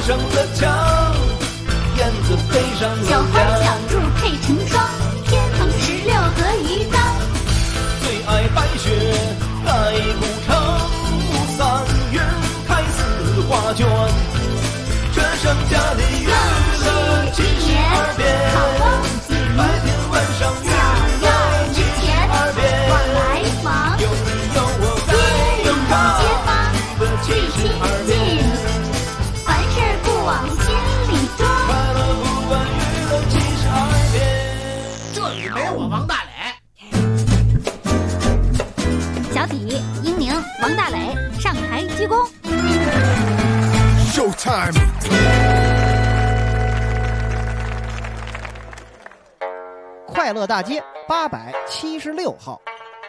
生的墙，燕子飞上楼小花梁。 小兔配成双，天蓬16和鱼缸。 最爱白雪盖古城，3月开4画卷，全省家里娱乐72遍，白天晚上娱乐72遍。 往来忙， 有你有我在街里街坊娱乐最亲 72 近， 遍。 凡事不往心里装。 快乐不管娱乐72遍。 这里没我王大磊。 小体、英宁、王大磊上台鞠躬。 Showtime！ 快乐大街876号，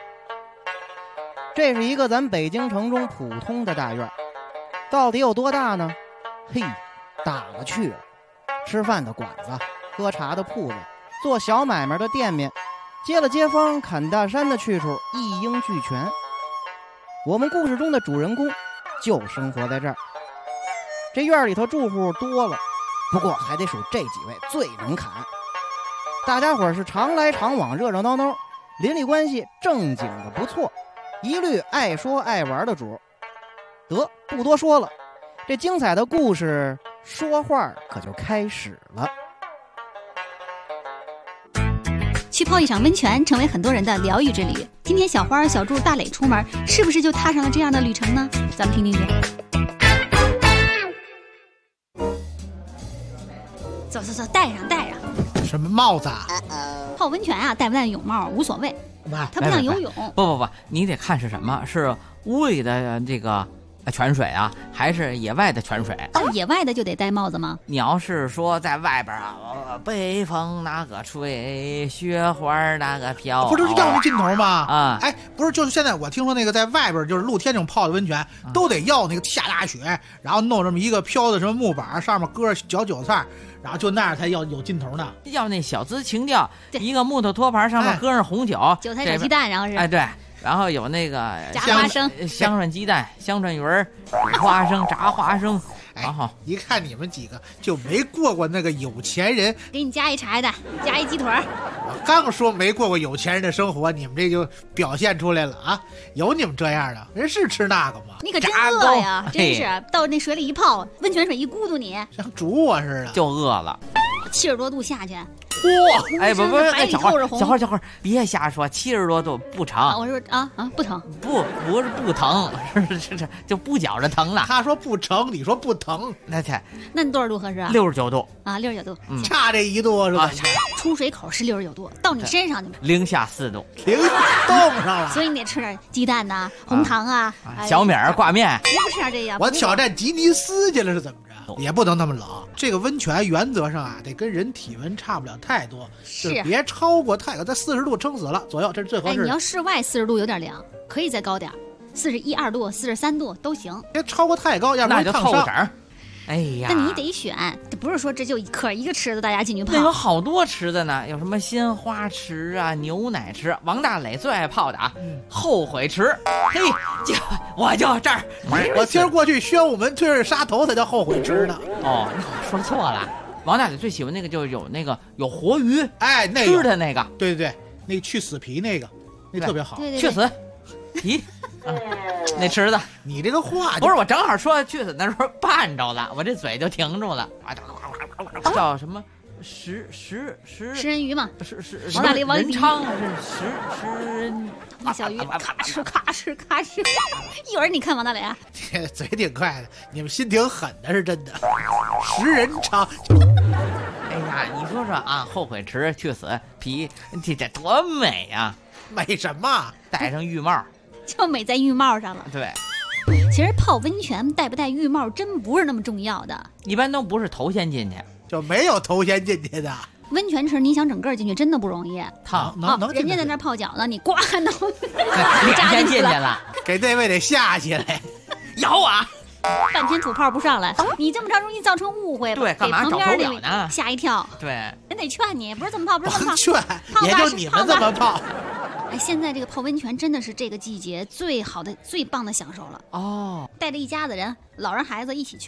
这是一个咱北京城中普通的大院，到底有多大呢？嘿，大了去了！吃饭的馆子，喝茶的铺子，做小买卖的店面，接了街坊砍大山的去处一应俱全。我们故事中的主人公就生活在这儿。这院里头住户多了，不过还得数这几位最能砍。大家伙是常来常往，热热闹闹，邻里关系正经的不错，一律爱说爱玩的主。得，不多说了，这精彩的故事说话可就开始了。 去泡一场温泉成为很多人的疗愈之旅。今天小花、小柱、大磊出门，是不是就踏上了这样的旅程呢？咱们听听去。走走走，戴上。 什么帽子啊？ 泡温泉啊，戴不戴泳帽无所谓，它不像游泳。 不，你得看是什么，是屋里的这个泉水啊，还是野外的泉水？ 野外的就得戴帽子吗？ 你要是说在外边啊，北风那个吹，雪花那个飘， 不就是要那劲头吗？ 啊， 哎，不是，就是现在我听说那个在外边就是露天这种泡的温泉，都得要那个下大雪，然后弄这么一个飘的什么木板，上面搁着嚼韭菜，然后就那样才要有劲头呢。 要那小资情调，一个木头托盘上面搁上红酒， 韭菜炒鸡蛋，然后是哎对。然后有那个炸花生、 香椿鸡蛋、香椿鱼儿、花生、炸花生。然后一看你们几个就没过过那个有钱人。 给你加一茶叶蛋，加一鸡腿。 我刚说没过过有钱人的生活，你们这就表现出来了啊！有你们这样的人是吃那个吗？ 你可真饿呀，真是到那水里一泡，温泉水一咕嘟你， 像煮我似的， 就饿了。 70多度下去， 嚯！哎，不，小花，别瞎说，70多度不成。 我说不疼， 不是不疼，是就不觉着疼了。 他说不成，你说不疼， 那你多少度合适啊 ？69度啊，69度， 差这1度是吧？ 出水口是69度，到你身上去零下4度， 冻上了。 所以你得吃点鸡蛋呐，红糖啊， 小米儿挂面。 不吃点这样。 我挑战吉尼斯去了是怎么着？也不能那么冷。这个温泉原则上啊，得跟人体温差不了太多，就是别超过太高，在40度撑死了左右，这是最合适的。 你要室外40度有点凉，可以再高点，41、2度、43度都行。 别超过太高，要不然那就透个整。哎呀， 那你得选，这不是说这就一个池子大家进去泡。 那有好多池子呢，有什么鲜花池啊、牛奶池。王大磊最爱泡的啊，后悔池。嘿，我就这儿。 我今儿过去宣武门推着沙头才叫后悔池呢。 哦，那我说错了。王大磊最喜欢那个就有活鱼， 哎，那吃的那个。 对，那个去死皮那个特别好， 对去死皮。那池子， 你这个话不是我正好说去死那时候绊着了，我这嘴就停住了。叫什么食人鱼嘛？ 是王大雷王仁昌是食人。 那小鱼咔哧，一会儿你看王大雷啊， 嘴挺快的，你们心挺狠的，是真的。食人昌。 哎呀，你说啊，后悔池去死皮，这多美呀！ 美什么？ 戴上浴帽， 就美在浴帽上了。 对， 其实泡温泉戴不戴浴帽真不是那么重要的， 一般都不是头先进去， 就没有头先进去的。 温泉池你想整个进去真的不容易， 烫。 人家在那泡脚呢，你呱弄扎进去了， 给那位得下去来， 咬啊！ 半天土泡不上来，你这么着容易造成误会。 对，干嘛找不了呢？ 吓一跳。 对， 人得劝你，不是这么泡，不是这么泡。 劝，也就你们这么泡。 哎，现在这个泡温泉真的是这个季节最好的、最棒的享受了。 哦， 带着一家子人，老人孩子一起去泡。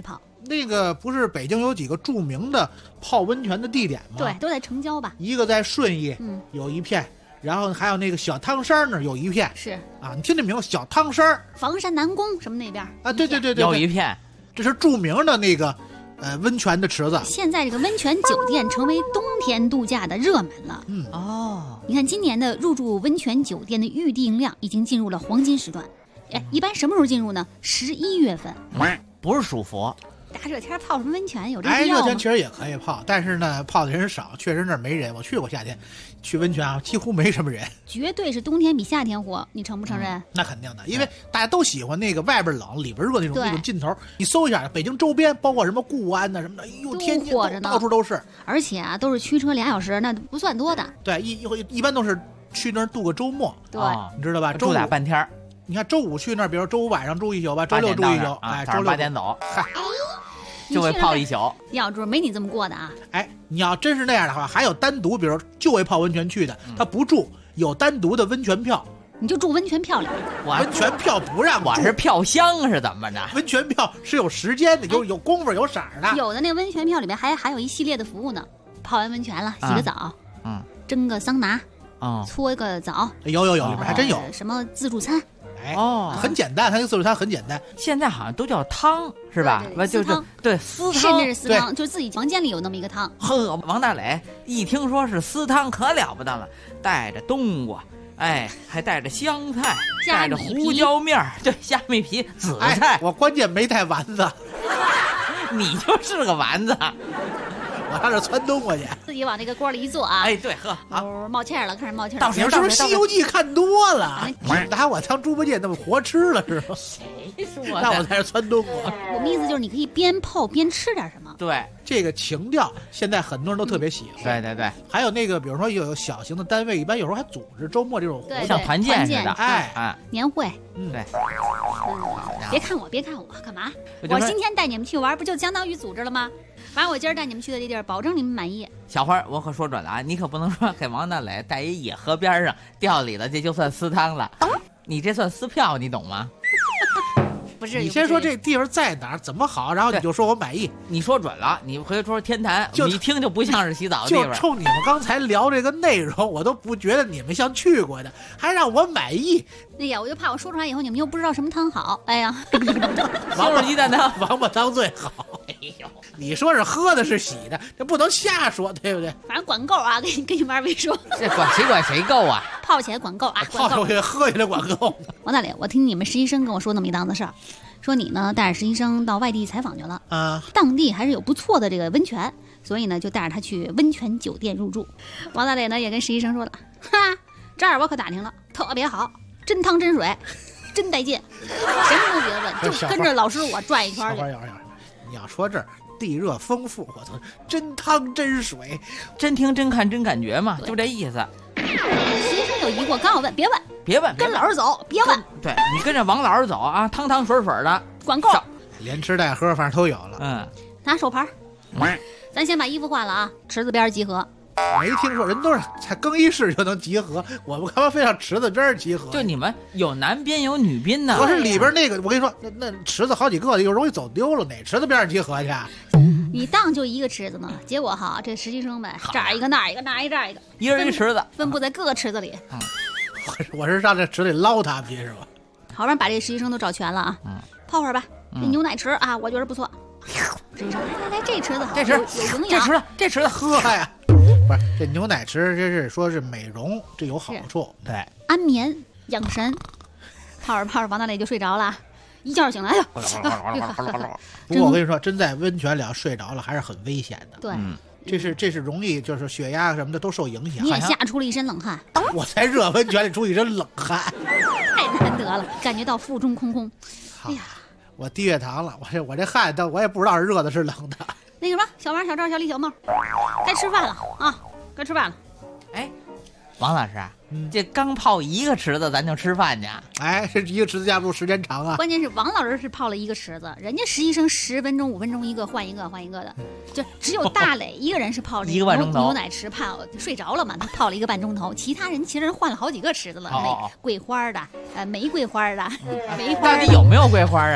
那个不是北京有几个著名的泡温泉的地点吗？ 对，都在城郊吧？ 一个在顺义有一片，然后还有那个小汤山那儿有一片。 是啊，你听这名字，小汤山房山南宫什么那边啊？对， 有一片， 这是著名的那个温泉的池子。 现在这个温泉酒店成为冬天度假的热门了。 哦， 你看今年的入住温泉酒店的预订量已经进入了黄金时段。一般什么时候进入呢？11月份。 不是属佛。 大热天泡什么温泉？有这热必要吗？ 天确实也可以泡，但是呢，泡的人少，确实那儿没人。我去过夏天，去温泉啊，几乎没什么人。 绝对是冬天比夏天火，你承不承认？ 那肯定的，因为大家都喜欢那个外边冷里边热那种劲头。你搜一下北京周边，包括什么固安呐什么的，哎呦，天津到处都是。 而且啊，都是驱车2小时，那不算多的。 对，一般都是去那儿度个周末。 对， 你知道吧？ 住俩半天。 你看周五去那儿，比如周五晚上住1宿吧，周六住1宿，哎，周六 8点走。 嗨。 就为泡1宿， 要住没你这么过的啊！ 哎，你要真是那样的话，还有单独，比如就为泡温泉去的，他不住，有单独的温泉票， 你就住温泉票里。 温泉票不让住， 我是票箱是怎么着？ 温泉票是有时间的，有功夫有色的。 有的那温泉票里面还有一系列的服务呢，泡完温泉了，洗个澡，蒸个桑拿，搓个澡， 有，里面还真有什么自助餐。 很简单，它那个自助餐很简单。 现在好像都叫汤是吧？就是对私汤， 甚至是私汤，就是自己房间里有那么一个汤。 呵，王大磊一听说是私汤，可了不得了，带着冬瓜，哎，还带着香菜，带着胡椒面，对，虾米皮、紫菜。 我关键没带丸子， 你就是个丸子。 我上这窜冬瓜去， 自己往那个锅里一坐啊！ 哎，对，喝啊，冒气了，开始冒气了。 你是不是《西游记》看多了？拿我当猪八戒那么活吃了是吗？ 谁说的？ 让我在这窜冬瓜。 我们意思就是你可以边泡边吃点什么。 对， 这个情调现在很多人都特别喜欢。 对。 还有那个，比如说有小型的单位，一般有时候还组织周末这种活动， 像团建似的， 年会。 对。 别看我，干嘛？我今天带你们去玩，不就相当于组织了吗？反正我今儿带你们去的这地儿，保证你们满意。 小花，我可说准了啊，你可不能说给王大磊带一野河边上钓里的，这就算私汤了。你这算私票，你懂吗？ 不是， 你先说这地方在哪儿，怎么好，然后你就说我满意。 你说准了，你回头说天坛，你一听就不像是洗澡的地方。 就冲你们刚才聊这个内容，我都不觉得你们像去过的，还让我满意。 哎呀，我就怕我说出来以后，你们又不知道什么汤好。哎呀， 西红柿鸡蛋汤， 王八汤最好。哎呦，你说是喝的是洗的，这不能瞎说，对不对？ 反正管够啊，跟你们二位说。 这管谁够啊？ 泡起来管够啊， 泡下去喝下来管够。 王大磊，我听你们实习生跟我说那么一档子事儿，说你呢带着实习生到外地采访去了啊，当地还是有不错的这个温泉，所以呢就带着他去温泉酒店入住。王大磊呢也跟实习生说了，哈，这儿我可打听了，特别好，真汤真水，真带劲，什么都别问，就跟着老师我转一圈去。 你要说这儿地热丰富，我操，真汤真水， 真听真看真感觉嘛，就这意思。 实习生有疑惑，刚要问，别问，跟老师走，别问。 对你跟着王老师走啊，汤汤水水的， 管够， 连吃带喝，反正都有了。 拿手牌，咱先把衣服换了啊，池子边集合。 没听说，人都是才更衣室就能集合，我们干嘛非要池子边集合？ 就你们有男宾有女宾呢。 我是里边那个，我跟你说，那池子好几个，又容易走丢了，哪池子边集合去？ 你当就一个池子嘛，结果哈，这实习生们这儿一个那儿一个，那儿一这儿一个， 一人一池子， 分布在各个池子里。 我是上这池里捞他们去是吧？ 好不容易把这实习生都找全了啊，泡会儿吧。这牛奶池啊，我觉得不错。实习生来，这池子好，有营养。 这池子喝呀。不是这牛奶池，这是说是美容，这有好处，对， 安眠养神。泡着王大磊就睡着了，一觉醒来了。 不过我跟你说，真在温泉里睡着了还是很危险的。 对， 这是容易就是血压什么的都受影响。 你也吓出了一身冷汗。 我在热温泉里出一身冷汗， 太难得了，感觉到腹中空空。哎呀， 我低血糖了，我这汗，我也不知道是热的是冷的。 那个什么，小王、小赵、小李、小孟，该吃饭了啊！该吃饭了。 哎，王老师，这刚泡一个池子，咱就吃饭去？ 哎，这一个池子架不住时间长啊。 关键是王老师是泡了一个池子，人家实习生10分钟、5分钟一个，换一个的，就只有大磊一个人是泡一个半钟头牛奶池，泡睡着了嘛，他泡了1个半钟头，其他人其实换了好几个池子了，桂花的，玫瑰花的，梅花到底有没有桂花啊？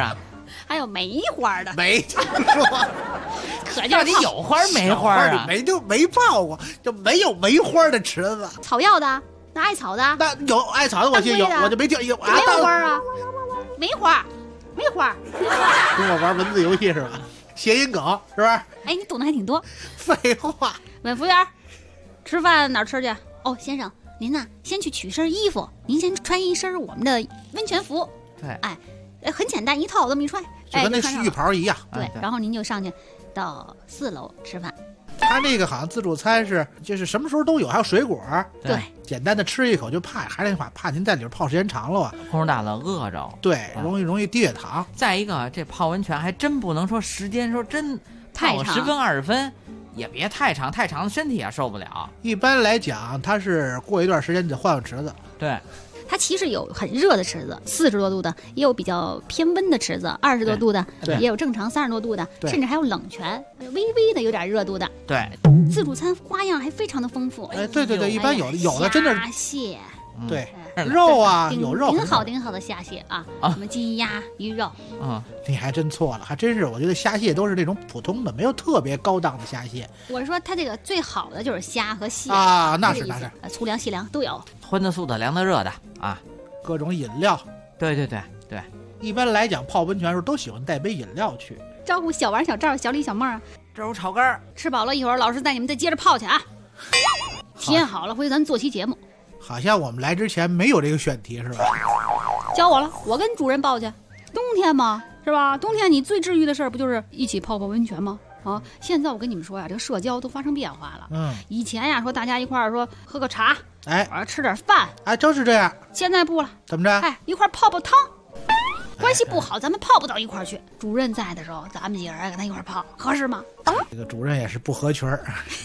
还有梅花的， 没听说。 可叫到底有花没花啊？ 没泡过，就没有梅花的池子。 草药的，那艾草的， 那有艾草的我信有，我就没听有啊。 没有花啊，梅花，梅花。 跟我玩文字游戏是吧？谐音梗是吧？ 哎，你懂得还挺多。 废话。 问服务员，吃饭哪儿吃去？哦，先生，您呐，先去取身衣服，您先穿一身我们的温泉服。 对， 哎，很简单，一套这么一穿， 就跟那浴袍一样。 对，然后您就上去到4楼吃饭。 他那个好像自助餐就是什么时候都有，还有水果。 对， 简单的吃一口就怕，还是那话，怕您在里边泡时间长了啊， 空大了饿着。 对，容易低血糖。 再一个，这泡温泉还真不能说时间说真泡10分20分，也别太长，太长身体也受不了。 一般来讲，它是过一段时间你得换池子。 对。 它其实有很热的池子，40多度的，也有比较偏温的池子，20多度的，也有正常30多度的，甚至还有冷泉，微微的有点热度的。 对， 自助餐花样还非常的丰富。 哎，对，一般有的真的虾蟹， 对，肉啊有肉， 顶好的虾蟹啊，什么鸡鸭鱼肉。 你还真错了，还真是，我觉得虾蟹都是那种普通的，没有特别高档的虾蟹。 我说它这个最好的就是虾和蟹啊，那是粗粮细粮都有， 荤的素的凉的热的啊， 各种饮料。 对， 一般来讲泡温泉的时候都喜欢带杯饮料去， 招呼小王小赵小李小妹啊。 这有炒肝， 吃饱了一会儿，老师带你们再接着泡去啊。体验好了，回去咱做期节目。 好像我们来之前没有这个选题是吧？ 教我了，我跟主任报去。冬天嘛，是吧？冬天你最治愈的事儿不就是一起泡温泉吗？啊，现在我跟你们说呀，这个社交都发生变化了。以前呀说大家一块儿说喝个茶， 哎， 吃点饭， 哎，真是这样。 现在不了， 怎么着？ 哎，一块儿泡汤。关系不好，咱们泡不到一块儿去。主任在的时候，咱们几个人跟他一块儿泡，合适吗？ 这个主任也是不合群儿。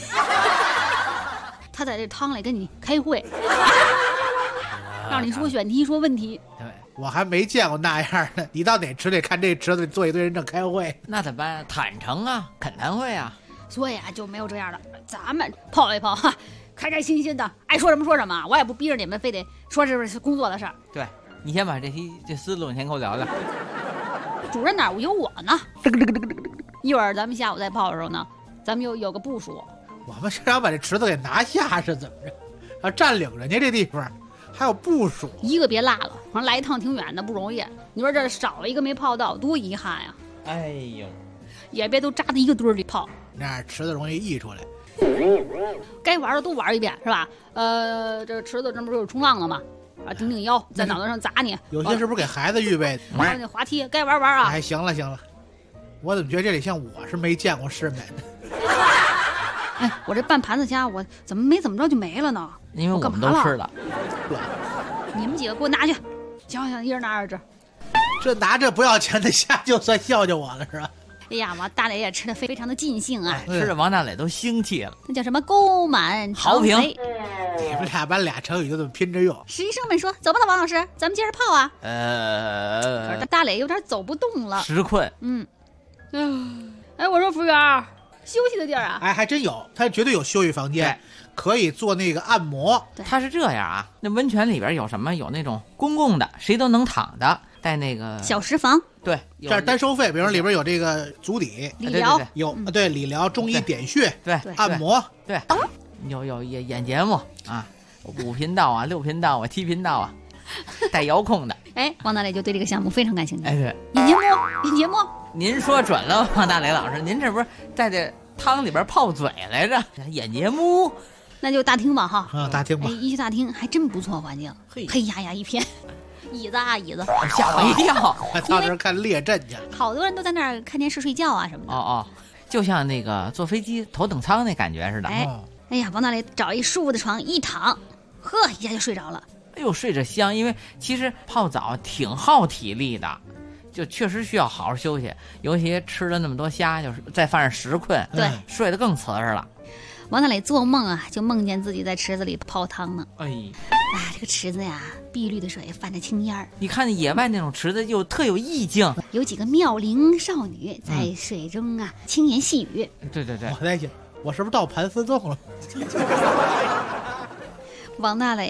他在这汤里跟你开会，让你说选题、说问题。 对， 我还没见过那样的。你到哪池里看这池子里坐一堆人正开会， 那怎么办？坦诚啊，恳谈会啊。 所以啊，就没有这样的。咱们泡一泡哈，开开心心的，爱说什么说什么。我也不逼着你们非得说这是工作的事儿。 对，你先把这思路你先给我聊聊。 主任哪有我呢？一会儿咱们下午再泡的时候呢，咱们有个部署。 我们是想把这池子给拿下是怎么着？要占领人家这地方，还有部署， 一个别落了。反正来一趟挺远的，不容易。你说这少一个没泡到，多遗憾呀！ 哎呦， 也别都扎在一个堆里泡， 那样池子容易溢出来。 该玩的都玩一遍是吧？这池子这不是有冲浪的吗？啊，顶腰，在脑袋上砸你。 有些是不是给孩子预备的？ 还有那滑梯，该玩玩啊！ 哎，行了，我怎么觉得这里像我是没见过世面的？ 哎，我这半盘子虾，我怎么没怎么着就没了呢？ 因为我们都吃了。 你们几个给我拿去，行，一人拿2只。 这拿着不要钱的虾就算孝敬我了是吧？ 哎呀，王大磊也吃的非常的尽兴啊， 吃的王大磊都兴气了。 那叫什么沟满豪平？ 你们俩把俩成语就这么拼着用。 实习生们说：“走吧，王老师，咱们接着泡啊。”可是大磊有点走不动了， 实困。 哎，我说服务员，休息的地儿啊？ 哎，还真有，他绝对有休息房间，可以做那个按摩。 他是这样啊，那温泉里边有什么？有那种公共的，谁都能躺的，带那个小食房。 对， 这是单收费，比如里边有这个足底理疗， 有对理疗、中医点穴， 对按摩， 对，有演节目啊，5频道啊、6频道啊、7频道啊，带遥控的。 哎，王大磊就对这个项目非常感兴趣。 哎，对， 引节目。 您说准了，王大磊老师，您这不是在这汤里边泡嘴来着？演节目， 那就大厅吧哈。 大厅吧。 一去大厅还真不错，环境黑压压一片。椅子， 吓我一跳！ 我到那儿看列阵去， 好多人都在那儿看电视睡觉啊什么的。 哦，就像那个坐飞机头等舱那感觉似的。 哎呀，王大磊找一舒服的床一躺，一下就睡着了。 哎呦，睡着香，因为其实泡澡挺耗体力的，就确实需要好好休息。尤其吃了那么多虾，就是再犯上实困， 对， 睡得更瓷实了。 王大磊做梦啊，就梦见自己在池子里泡汤呢。 哎， 这个池子呀，碧绿的水泛着青烟儿。 你看野外那种池子就特有意境， 有几个妙龄少女在水中啊轻言细语。 对， 我在想，我是不是到盘丝洞了？ 王大磊啊，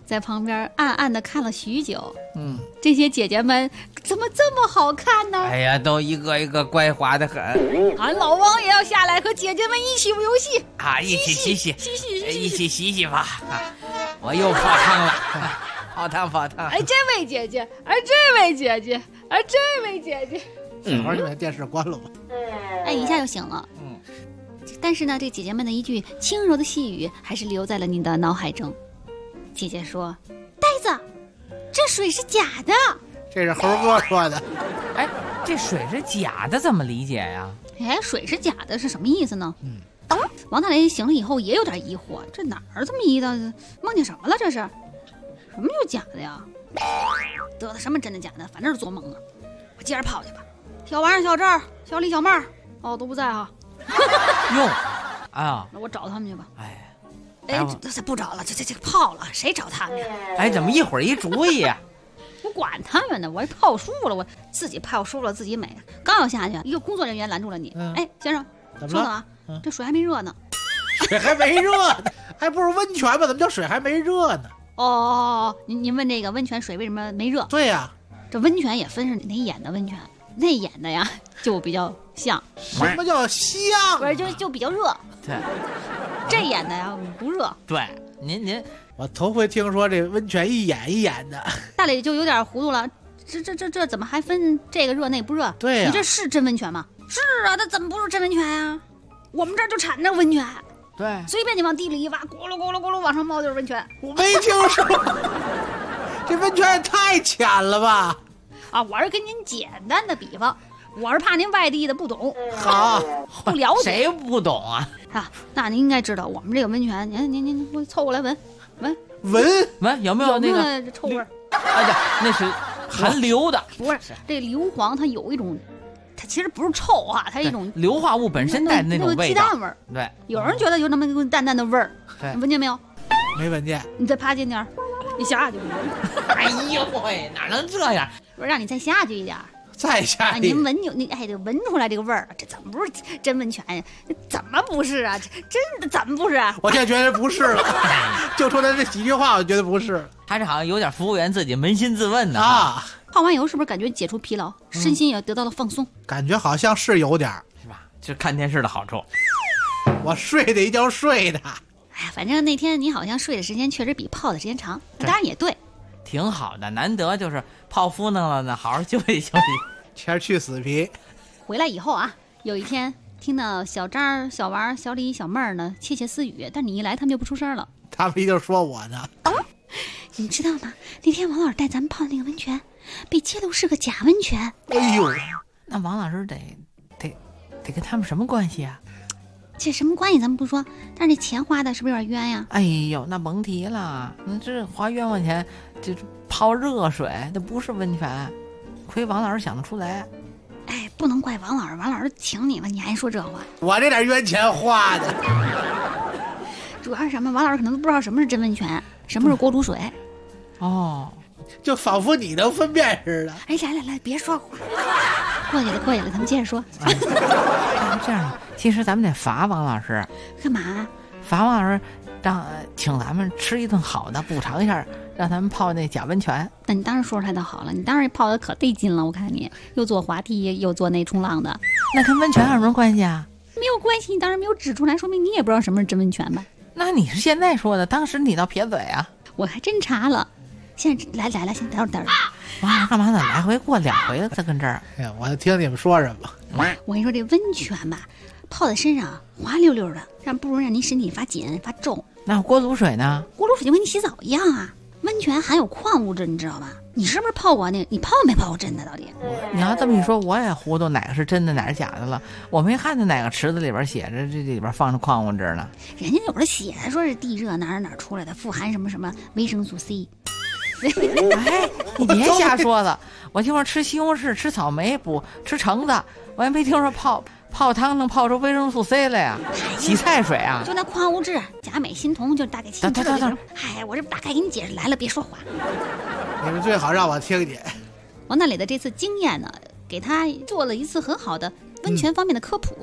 在旁边暗暗地看了许久。这些姐姐们怎么这么好看呢？ 哎呀，都一个一个乖滑的很。 俺老王也要下来和姐姐们一起游戏啊，一起洗洗吧。我又泡汤了，泡汤。 哎，这位姐姐，哎，这位姐姐，哎，这位姐姐。 小孩就把电视关了吧。 哎，一下就醒了。但是呢，这姐姐们的一句轻柔的细语还是留在了你的脑海中。姐姐说：“呆子，这水是假的。” 这是猴哥说的。 哎，这水是假的怎么理解呀？ 哎，水是假的是什么意思呢？王大雷醒了以后也有点疑惑，这哪儿这么一道梦见什么了？这是什么叫假的呀？得的什么真的假的，反正是做梦呢。我接着泡去吧。小王、小赵、小李、小妹儿，哦，都不在哈。 哟，哎呀， 那我找他们去吧。 哎， 这不找了，这泡了，谁找他们呀？ 哎，怎么一会儿一主意呀？ 我管他们呢，我泡舒服了，我自己泡舒服了，自己美。刚要下去，一个工作人员拦住了你。哎，先生，稍等啊，这水还没热呢。 水还没热呢，还不如温泉吧？怎么叫水还没热呢？ 哦，您问这个温泉水为什么没热？ 对呀， 这温泉也分是哪眼的温泉，内眼的呀就比较像。 什么叫像？ 不是，就比较热。 对， 这眼的呀不热。 对，您， 我头回听说这温泉一眼一眼的。 大磊就有点糊涂了，这怎么还分这个热那不热？ 对呀， 你这是真温泉吗？是啊，它怎么不是真温泉呀？我们这儿就产着温泉。 对， 随便你往地里一挖，咕噜咕噜咕噜往上冒就是温泉。 我没听说，这温泉也太浅了吧？ 啊，我是跟您简单的比方，我是怕您外地的不懂， 好不了解。 谁不懂啊？ 啊，那您应该知道，我们这个温泉，您我凑过来闻， 有没有那个这臭味儿？ 哎呀，那是含硫的， 不是这硫磺，它有一种。它其实不是臭啊，它是一种硫化物本身带那种味道， 鸡蛋味儿。 对， 有人觉得有那么个淡淡的味儿，你闻见没有？ 没闻见。 你再趴近点儿，你下去。 哎呦喂，哪能这样？ 我让你再下去一点儿， 再下去。 您闻得闻出来这个味儿，这怎么不是真温泉呀？怎么不是啊？这真的怎么不是啊？ 我现在觉得不是了，就说他这几句话，我觉得不是。 他这好像有点服务员自己扪心自问呢啊。 泡完以后是不是感觉解除疲劳，身心也得到了放松？ 感觉好像是有点儿， 是吧？就看电视的好处。 我睡的一觉睡的。 哎，反正那天你好像睡的时间确实比泡的时间长，当然也对， 挺好的，难得就是泡敷弄了呢，好好休息休息。 前去死皮。 回来以后啊，有一天听到小张、小王、小李、小妹儿呢窃窃私语，但你一来他们就不出声了。 他们一定说我呢。 你知道吗？那天王老师带咱们泡的那个温泉，被揭露是个假温泉。 哎呦， 那王老师得跟他们什么关系啊？ 这什么关系咱们不说，但是这钱花的是不是有点冤呀？ 哎呦，那甭提了，这花冤枉钱，这泡热水，那不是温泉，亏王老师想得出来。 哎，不能怪王老师，王老师请你了，你还说这话？ 我这点冤钱花的。 主要是什么？王老师可能都不知道什么是真温泉，什么是锅煮水。 哦， 就仿佛你能分辨似的。 哎，来，别说话。过去了，咱们接着说。 这样，其实咱们得罚王老师。 干嘛？ 罚王老师，请咱们吃一顿好的，补偿一下，让咱们泡那假温泉。 那你当时说出来倒好了，你当时泡的可得劲了，我看你又坐滑梯又坐那冲浪的。 那跟温泉有什么关系啊？ 没有关系，你当时没有指出来，说明你也不知道什么是真温泉吧？ 那你是现在说的，当时你倒撇嘴啊！ 我还真查了。现在来，先等会儿。 哇，干嘛呢？来回过2回了，再跟这儿。 哎呀，我听你们说什么？ 我跟你说，这温泉吧，泡在身上滑溜溜的，不如让您身体发紧发重。 那锅卤水呢？ 锅卤水就跟你洗澡一样啊。温泉含有矿物质，你知道吧？你是不是泡过那个？你泡没泡过真的？到底？ 你要这么一说，我也糊涂哪个是真的，哪个是假的了。我没看见哪个池子里边写着这里边放着矿物质呢。 人家有的写的说是地热哪出来的，富含什么维生素 C。 哎，你别瞎说了！我听说吃西红柿、吃草莓补，吃橙子，我还没听说泡汤能泡出维生素 C 来呀！洗菜水啊， 就那矿物质，钾、镁、锌、铜，就大概清楚了。哎，我这大概给你解释来了，别说话。 你们最好让我听见。 王大磊的这次经验呢，给他做了一次很好的温泉方面的科普。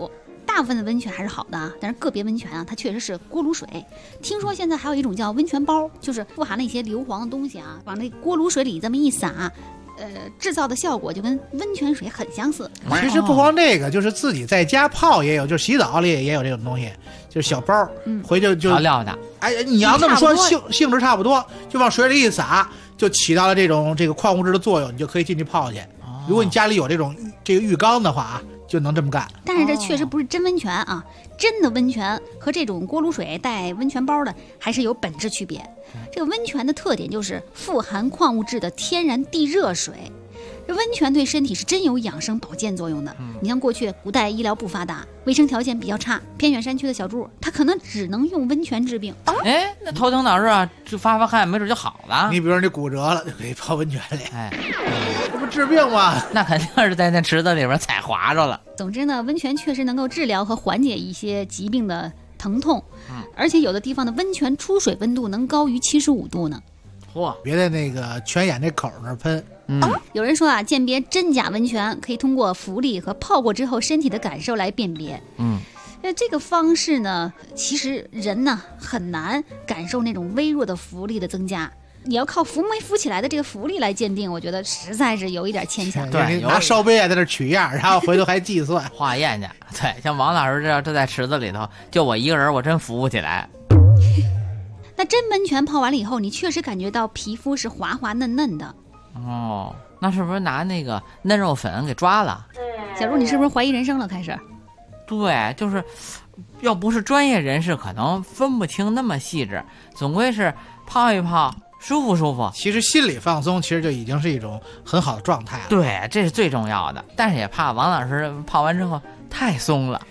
大部分的温泉还是好的啊，但是个别温泉啊，它确实是锅炉水。听说现在还有一种叫温泉包，就是富含了一些硫磺的东西啊，往那锅炉水里这么一撒，制造的效果就跟温泉水很相似。 其实不光这个，就是自己在家泡也有，就是洗澡里也有这种东西，就是小包，回去就调料的。 哎，你要那么说性质差不多，就往水里一撒，就起到了这个矿物质的作用，你就可以进去泡去。如果你家里有这个浴缸的话啊，就能这么干。 但是这确实不是真温泉啊，真的温泉和这种锅炉水带温泉包的还是有本质区别。这个温泉的特点就是富含矿物质的天然地热水。这温泉对身体是真有养生保健作用的。你像过去古代医疗不发达，卫生条件比较差，偏远山区的小猪，他可能只能用温泉治病。 哎，那头疼脑热啊，就发汗，没准就好了。 你比如说你骨折了，就可以泡温泉里，这不治病吗？ 那肯定是在那池子里边踩滑着了。 总之呢，温泉确实能够治疗和缓解一些疾病的疼痛，而且有的地方的温泉出水温度能高于75度呢。 嚯！ 别在那个泉眼那口那儿喷。 有人说啊，鉴别真假温泉可以通过浮力和泡过之后身体的感受来辨别。这个方式呢，其实人呢很难感受那种微弱的浮力的增加。你要靠浮没浮起来的这个浮力来鉴定，我觉得实在是有一点牵强。 对，拿烧杯在那取样，然后回头还计算化验去。对，像王老师这在池子里头，就我一个人，我真浮不起来。 那真温泉泡完了以后，你确实感觉到皮肤是滑滑嫩嫩的。 哦，那是不是拿那个嫩肉粉给抓了？ 小茹，你是不是怀疑人生了？开始？ 对，就是要不是专业人士，可能分不清那么细致。总归是泡一泡，舒服舒服。 其实心理放松，其实就已经是一种很好的状态了。 对，这是最重要的。但是也怕王老师泡完之后太松了。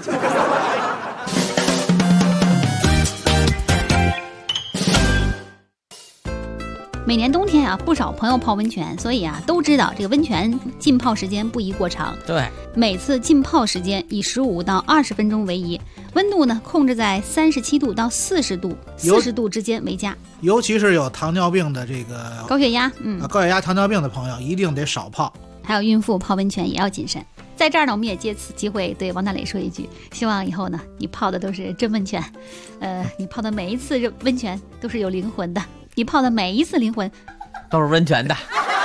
每年冬天啊，不少朋友泡温泉，所以啊都知道这个温泉浸泡时间不宜过长。 对， 每次浸泡时间以15到20分钟为宜，温度呢控制在37度到40度，40度之间为佳。 尤其是有糖尿病的这个高血压， 高血压、糖尿病的朋友一定得少泡。 还有孕妇泡温泉也要谨慎。在这儿呢，我们也借此机会对王大磊说一句，希望以后呢你泡的都是真温泉，你泡的每一次温泉都是有灵魂的。你泡的每一次灵魂都是温泉的。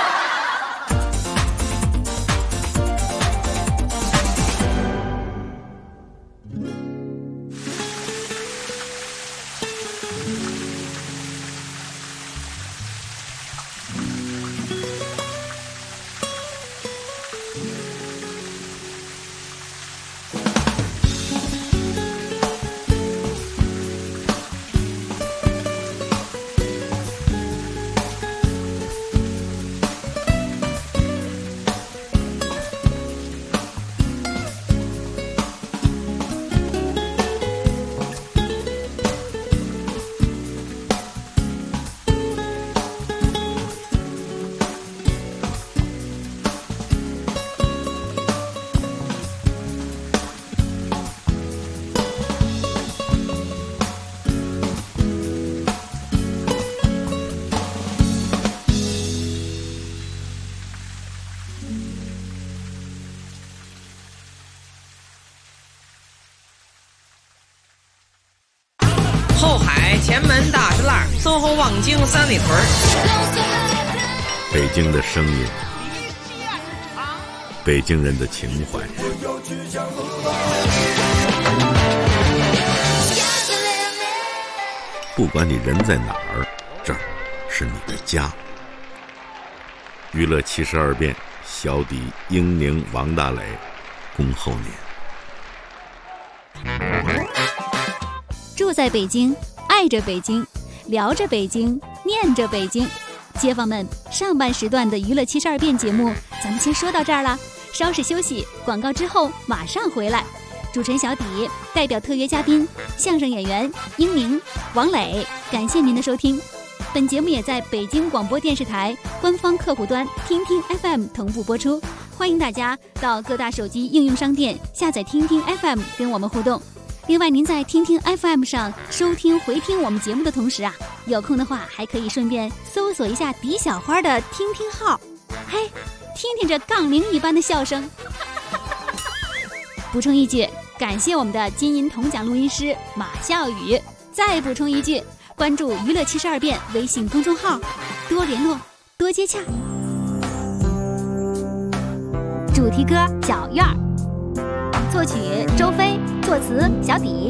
后海前门大石栏，身后望京三里屯。 北京的声音，北京人的情怀。不管你人在哪儿，这儿是你的家。娱乐72变，小底英宁、王大磊，恭候您。 住在北京，爱着北京，聊着北京，念着北京。街坊们，上半时段的娱乐72变节目咱们先说到这儿了，稍事休息，广告之后马上回来。主持人小底代表特约嘉宾相声演员英宁、王磊，感谢您的收听。本节目也在北京广播电视台官方客户端听听 FM 同步播出，欢迎大家到各大手机应用商店下载听听 FM 跟我们互动。另外，您在听听 FM 上收听回听我们节目的同时啊，有空的话还可以顺便搜索一下迪小花的听听号，嘿，听听这杠铃一般的笑声。补充一句， 感谢我们的金银铜奖录音师马笑宇。再补充一句，关注娱乐72变微信公众号，多联络多接洽。主题歌小院儿，作曲周飞，作词小底。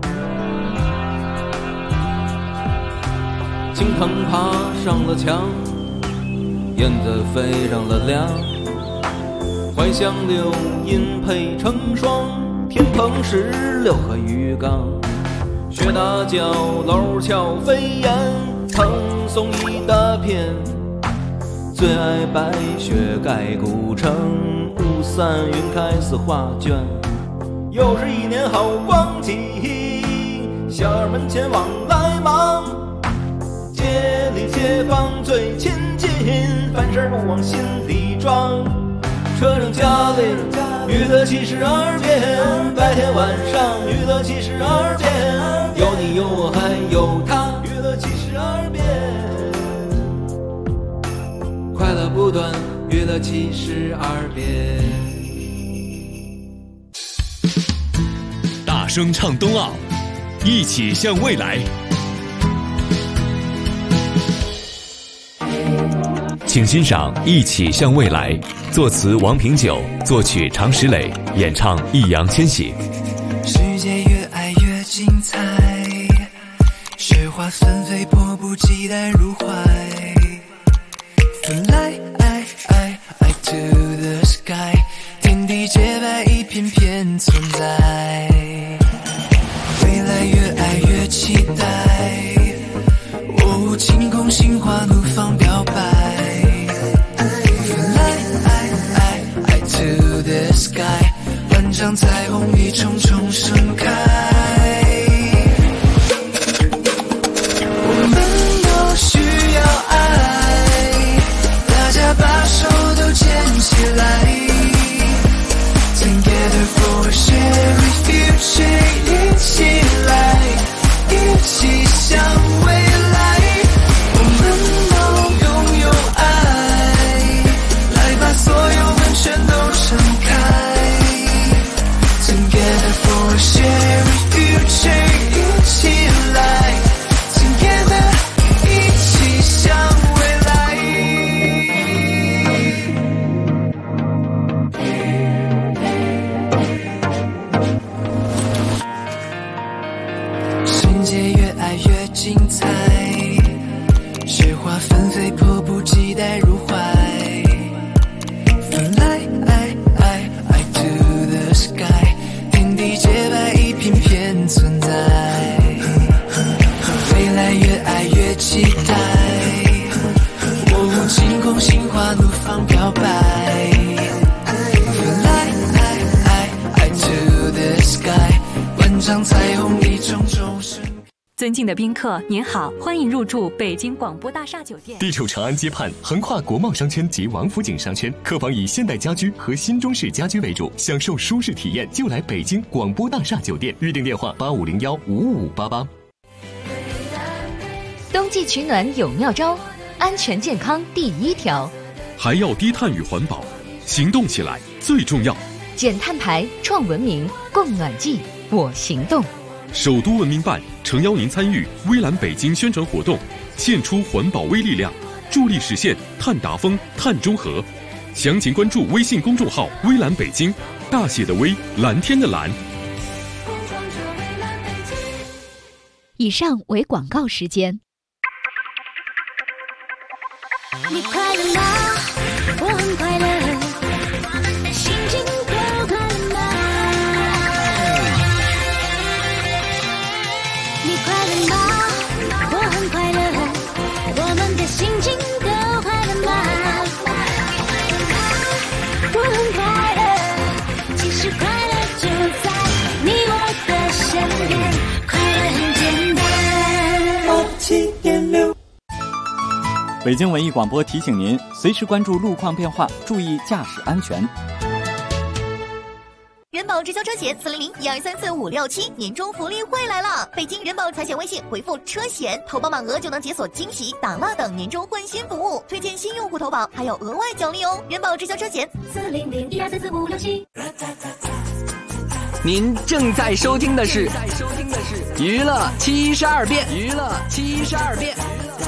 青藤爬上了墙，燕子飞上了梁，怀乡柳荫配成双，天棚石榴和鱼缸，雪大角楼峭飞檐，蓬松一大片，最爱白雪盖古城，雾散云开似画卷，又是一年好光景，小儿门前往来忙，街里街坊最亲近，凡事不往心里装，车上家里娱乐72变，白天晚上娱乐72变，有你有我还有他，娱乐72变，快乐不断，娱乐72变。 大声唱冬奥，一起向未来。请欣赏《一起向未来》，作词王平久，作曲常石磊，演唱易烊千玺。 世界越爱越精彩，雪花纷飞，迫不及待入怀。Fly to the sky， 天地洁白，一片片存在。未来越爱越期待，哦，晴空心花怒放表白。To the sky， 万丈彩虹一重重盛开。我们都需要爱，大家把手都牵起来。Together for a shared future， 一起来，一起向未来。我们都拥有爱，来把所有门全都盛开。Together for a shared future， 一起来 Together， 一起向未来。世界越爱越精彩，雪花纷飞，迫不及待入怀。To the sky， 天地洁白，一片片存在。未来越爱越期待，哦，晴空心花怒放表白。Fly to the sky， 万丈彩虹一重重盛开。 尊敬的宾客，您好，欢迎入住北京广播大厦酒店。 地处长安街畔，横跨国贸商圈及王府井商圈，客房以现代家居和新中式家居为主，享受舒适体验就来北京广播大厦酒店。预订电话8501-55588。 冬季取暖有妙招，安全健康第一条， 还要低碳与环保，行动起来最重要。 减碳排，创文明，供暖季，我行动。 首都文明办诚邀您参与微蓝北京宣传活动，献出环保微力量，助力实现碳达峰、碳中和。详情关注微信公众号“微蓝北京”，大写的微，蓝天的蓝。 以上为广告时间。 你快乐吗？我很快乐，心情够快乐吗？你快乐吗？我很快乐，我们的心情都快乐吗？我很快乐，其实快乐就在你我的身边，快乐很简单。 北京文艺广播提醒您，随时关注路况变化，注意驾驶安全。 人保直销车险400-1234-567年终福利会来了！北京人保财险微信回复车险，投保满额就能解锁惊喜、打蜡等年终换新服务，推荐新用户投保还有额外奖励哦！人保直销车险400-1234-567。 您正在收听的是娱乐72变。娱乐72变。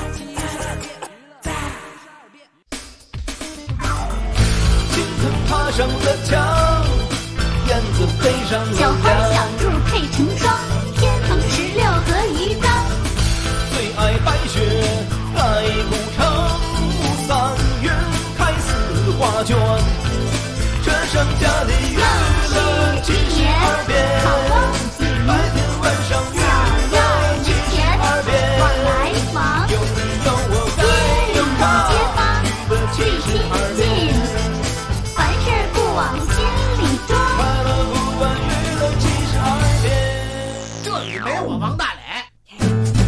青藤爬上了墙，燕子飞上了小花梁。 小兔配成双，天蓬16和鱼缸。 最爱白雪盖古城，3月开4画卷。这剩下的娱乐72变，白天晚上娱乐72变。 往来忙， 有你有我该有他，娱乐72变。 凡事不往心里装， 快乐不问娱乐72变。 这里没我王大磊。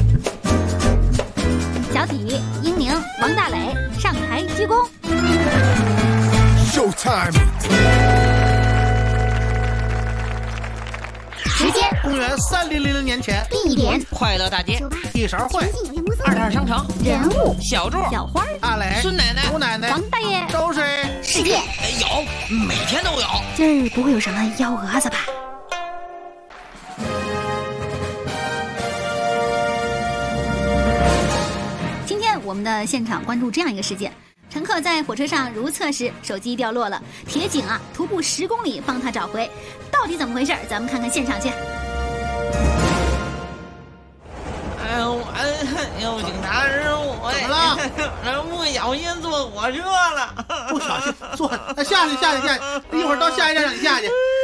小体、英宁、王大磊上台鞠躬。 Showtime。 时间： 公元3000年前。 地点： 快乐大街。 一勺会。 二点商场。 人物： 小柱、 小花、 大磊、 孙奶奶、 吴奶奶、 王大爷。 都是世界有，每天都有。 今儿不会有什么幺蛾子吧？今天我们的现场关注这样一个事件：乘客在火车上如厕时，手机掉落了，铁警啊徒步10公里帮他找回，到底怎么回事？咱们看看现场去。 哎呦，警察是我。 怎么了？ 人不小心坐火车了。 不小心坐，下去，一会儿到下一站让你下去。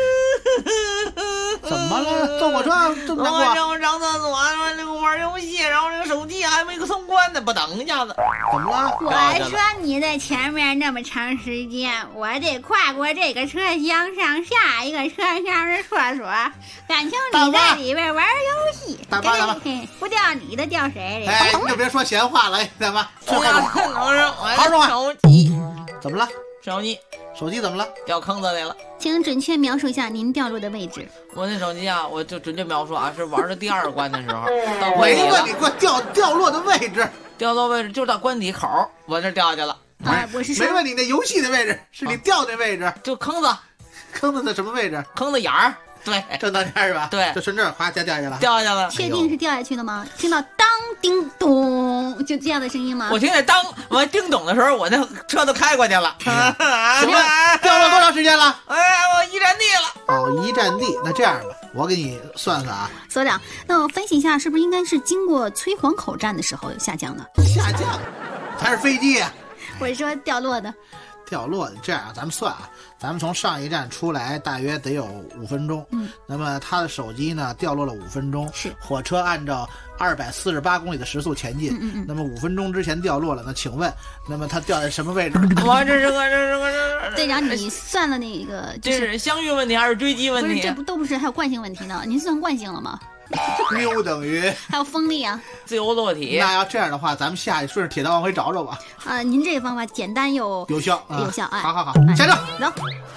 怎么了？坐火车这么难过？ 我上厕所，这个玩游戏，然后这个手机还没个通关呢，不等一下子。 怎么了？ 我说你在前面那么长时间，我得跨过这个车厢上下一个车厢是厕所，感情你在里边玩游戏。 大妈， 不掉你的掉谁的？ 哎，你就别说闲话了，大妈。 不要看老师， 好说话。 手机怎么了？ 手机怎么了？ 掉坑子里了。 请准确描述一下您掉落的位置。 我那手机啊，我就准确描述啊，是玩的第2关的时候，到没问你过掉落的位置， 掉落位置就是到关底口，我这掉下去了。 我是说没问你那游戏的位置，是你掉的位置， 就坑子。 坑子在什么位置？ 坑子眼儿。对， 正当间是吧？ 对， 就顺这儿哗掉下去了。 掉下去了。 确定是掉下去的吗？听到当叮咚就这样的声音吗？ 我听见当完叮咚的时候，我那车都开过去了。 什么？掉了多长时间了？ 哎，我一站地了。 哦，一站地。那这样吧，我给你算算啊。 所长，那我分析一下，是不是应该是经过崔黄口站的时候下降的？ 下降？还是飞机啊？ 我是说掉落的。 掉落的，这样咱们算啊，咱们从上一站出来大约得有5分钟，那么他的手机呢掉落了5分钟， 是火车按照248公里的时速前进，那么5分钟之前掉落了，那请问，那么他掉在什么位置？ 我这是个队长，你算了那个， 这是相遇问题还是追击问题？ 不是，这都不是，还有惯性问题呢。您算惯性了吗 ？μ等于还有风力啊， 自由落体。 那要这样的话，咱们下去顺着铁道往回找找吧。 您这个方法简单又有效， 有效。哎， 好，下车， 走。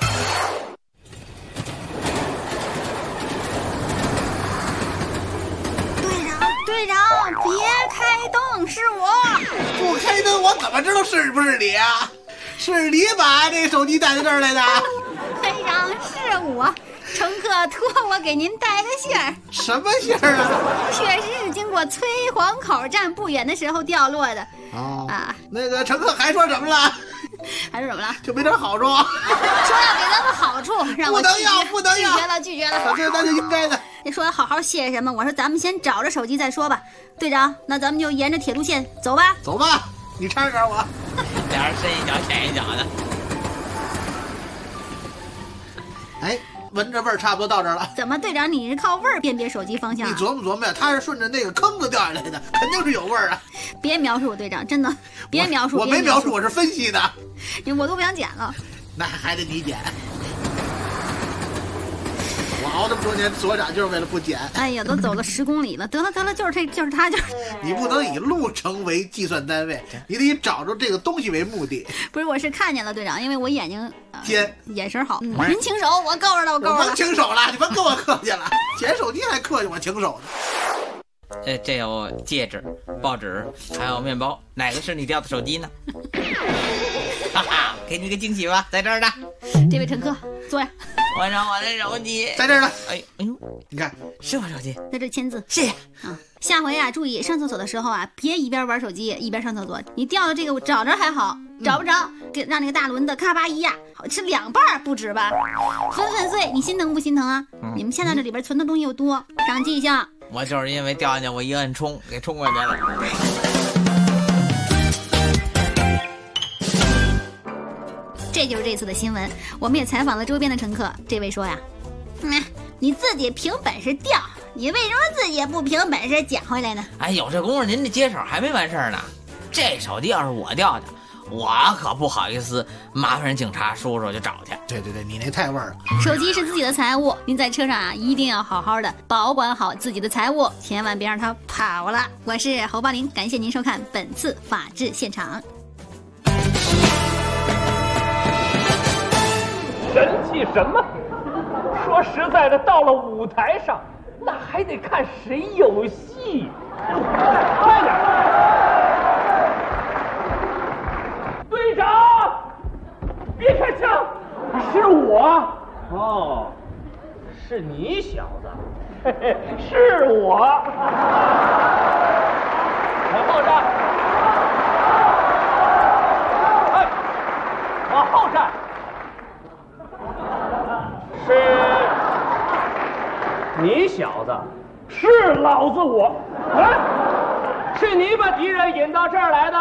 队长，别开灯，是我。 不开灯，我怎么知道是不是你啊？是你把这手机带到这儿来的？ 队长，是我。乘客托我给您带个信儿。 什么信儿啊？ 确实是经过崔黄口站不远的时候掉落的。 那个乘客还说什么了？ 还说什么了？ 就没点好处。说要给咱们好处，让我不能要， 拒绝了。 这那就应该的。 你说好好谢什么？我说咱们先找着手机再说吧。队长，那咱们就沿着铁路线走吧。 走吧，你搀着我。 俩人伸一脚牵一脚的。 哎。闻着味儿差不多到这儿了。 怎么，队长你是靠味儿辨别手机方向？ 你琢磨呀，他是顺着那个坑子掉下来的，肯定是有味儿啊！ 别描述，队长，真的别描述。 我没描述，我是分析的。 我都不想剪了。 那还得你剪。我熬这么多年所长就是为了不剪。 哎呀，都走了10公里了，得了，就是他。 你不能以路程为计算单位，你得以找着这个东西为目的。 不是，我是看见了队长，因为我眼睛尖， 眼神好。您请手，我够着了，我甭请手了，你甭跟我客气了，捡手机还客气，我请手呢。 这有戒指、报纸，还有面包，哪个是你掉的手机呢？哈哈，给你个惊喜吧，在这儿呢。 这位乘客，坐下。 我找我的手机， 在这儿呢。 哎呦， 你看是我手机， 在这签字， 谢谢啊。下回啊，注意上厕所的时候啊，别一边玩手机一边上厕所。你掉的这个我找着还好，找不着，给让那个大轮子咔吧一压，好吃2半不止吧？粉碎，你心疼不心疼啊？你们现在这里边存的东西又多，长记性。 我就是因为掉进去，我一摁冲，给冲过去了。 这就是这次的新闻，我们也采访了周边的乘客。这位说呀，你自己凭本事掉，你为什么自己也不凭本事捡回来呢？ 哎，有这功夫，您这接手还没完事儿呢。这手机要是我掉的，我可不好意思麻烦人警察叔叔去找去。 对，你那太味儿了。 手机是自己的财物，您在车上啊一定要好好的保管好自己的财物，千万别让它跑了。我是侯宝林，感谢您收看本次法治现场。 神气什么？说实在的，到了舞台上，那还得看谁有戏。快点！队长，别开枪！是我。哦，是你小子。嘿嘿，是我。往后站。哎，往后站。是你小子，是老子我，是你把敌人引到这儿来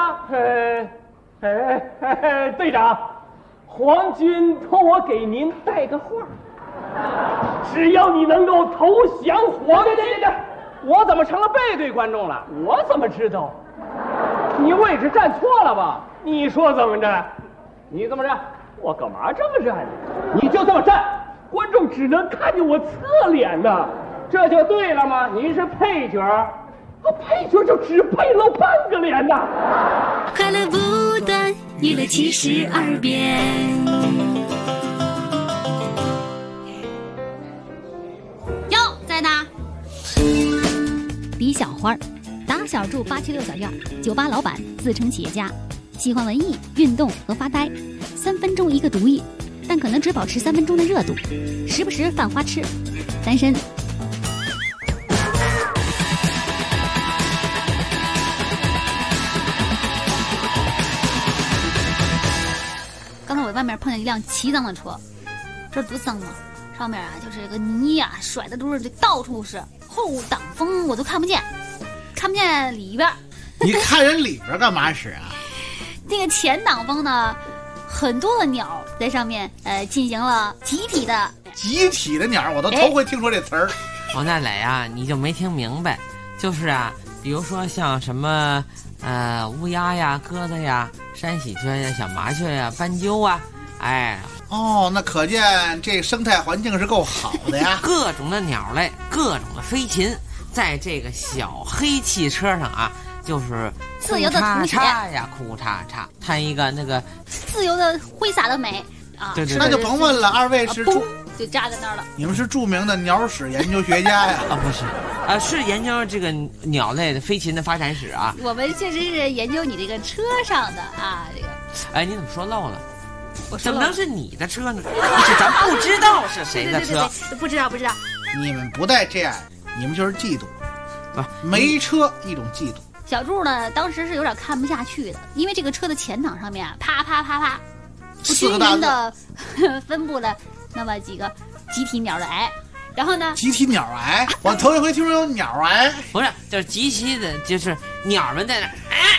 的。队长，皇军托我给您带个话，只要你能够投降皇军。对，我怎么成了背对观众了？我怎么知道？你位置站错了吧？你说怎么着？你这么站，我干嘛这么站呢？你就这么站。观众只能看见我侧脸呢，这就对了吗？你是配角，配角就只配露半个脸呐。 快乐不断，娱乐72变。 哟，在呢。李小花，打小住876小院，酒吧老板，自称企业家，喜欢文艺、运动和发呆，3分钟一个毒液。但可能只保持3分钟的热度，时不时犯花痴，单身。刚才我外面碰见一辆骑脏的车，这多脏啊！上面啊就是个泥呀，甩的都是到处是，后挡风我都看不见里边。 你看人里边干嘛使啊？ 那个前挡风呢？很多的鸟在上面，进行了集体的鸟，我都头回听说这词儿。 王大磊啊，你就没听明白，就是啊，比如说像什么乌鸦呀、鸽子呀、山喜鹊呀、小麻雀呀、斑鸠啊，哎， 哦，那可见这生态环境是够好的呀。 各种的鸟类，各种的飞禽，在这个小黑汽车上啊。就是自由的吐血呀，哭嚓嚓，弹一个那个自由的挥洒的美啊！ 对， 那就甭问了，二位是就扎在那儿了。 你们是著名的鸟史研究学家呀？ 不是，是研究这个鸟类的飞禽的发展史啊。 我们确实是研究你这个车上的啊，这个。 哎，你怎么说漏了？ 我怎么能是你的车呢？是咱不知道是谁的车， 不知道。 你们不带这样，你们就是嫉妒，没车一种嫉妒。 小柱呢，当时是有点看不下去的，因为这个车的前挡上面啊，啪，不均匀的分布了那么几个集体鸟的癌，然后呢， 集体鸟癌，我头一回听说有鸟癌， 不是，就是集体的，就是鸟们在那，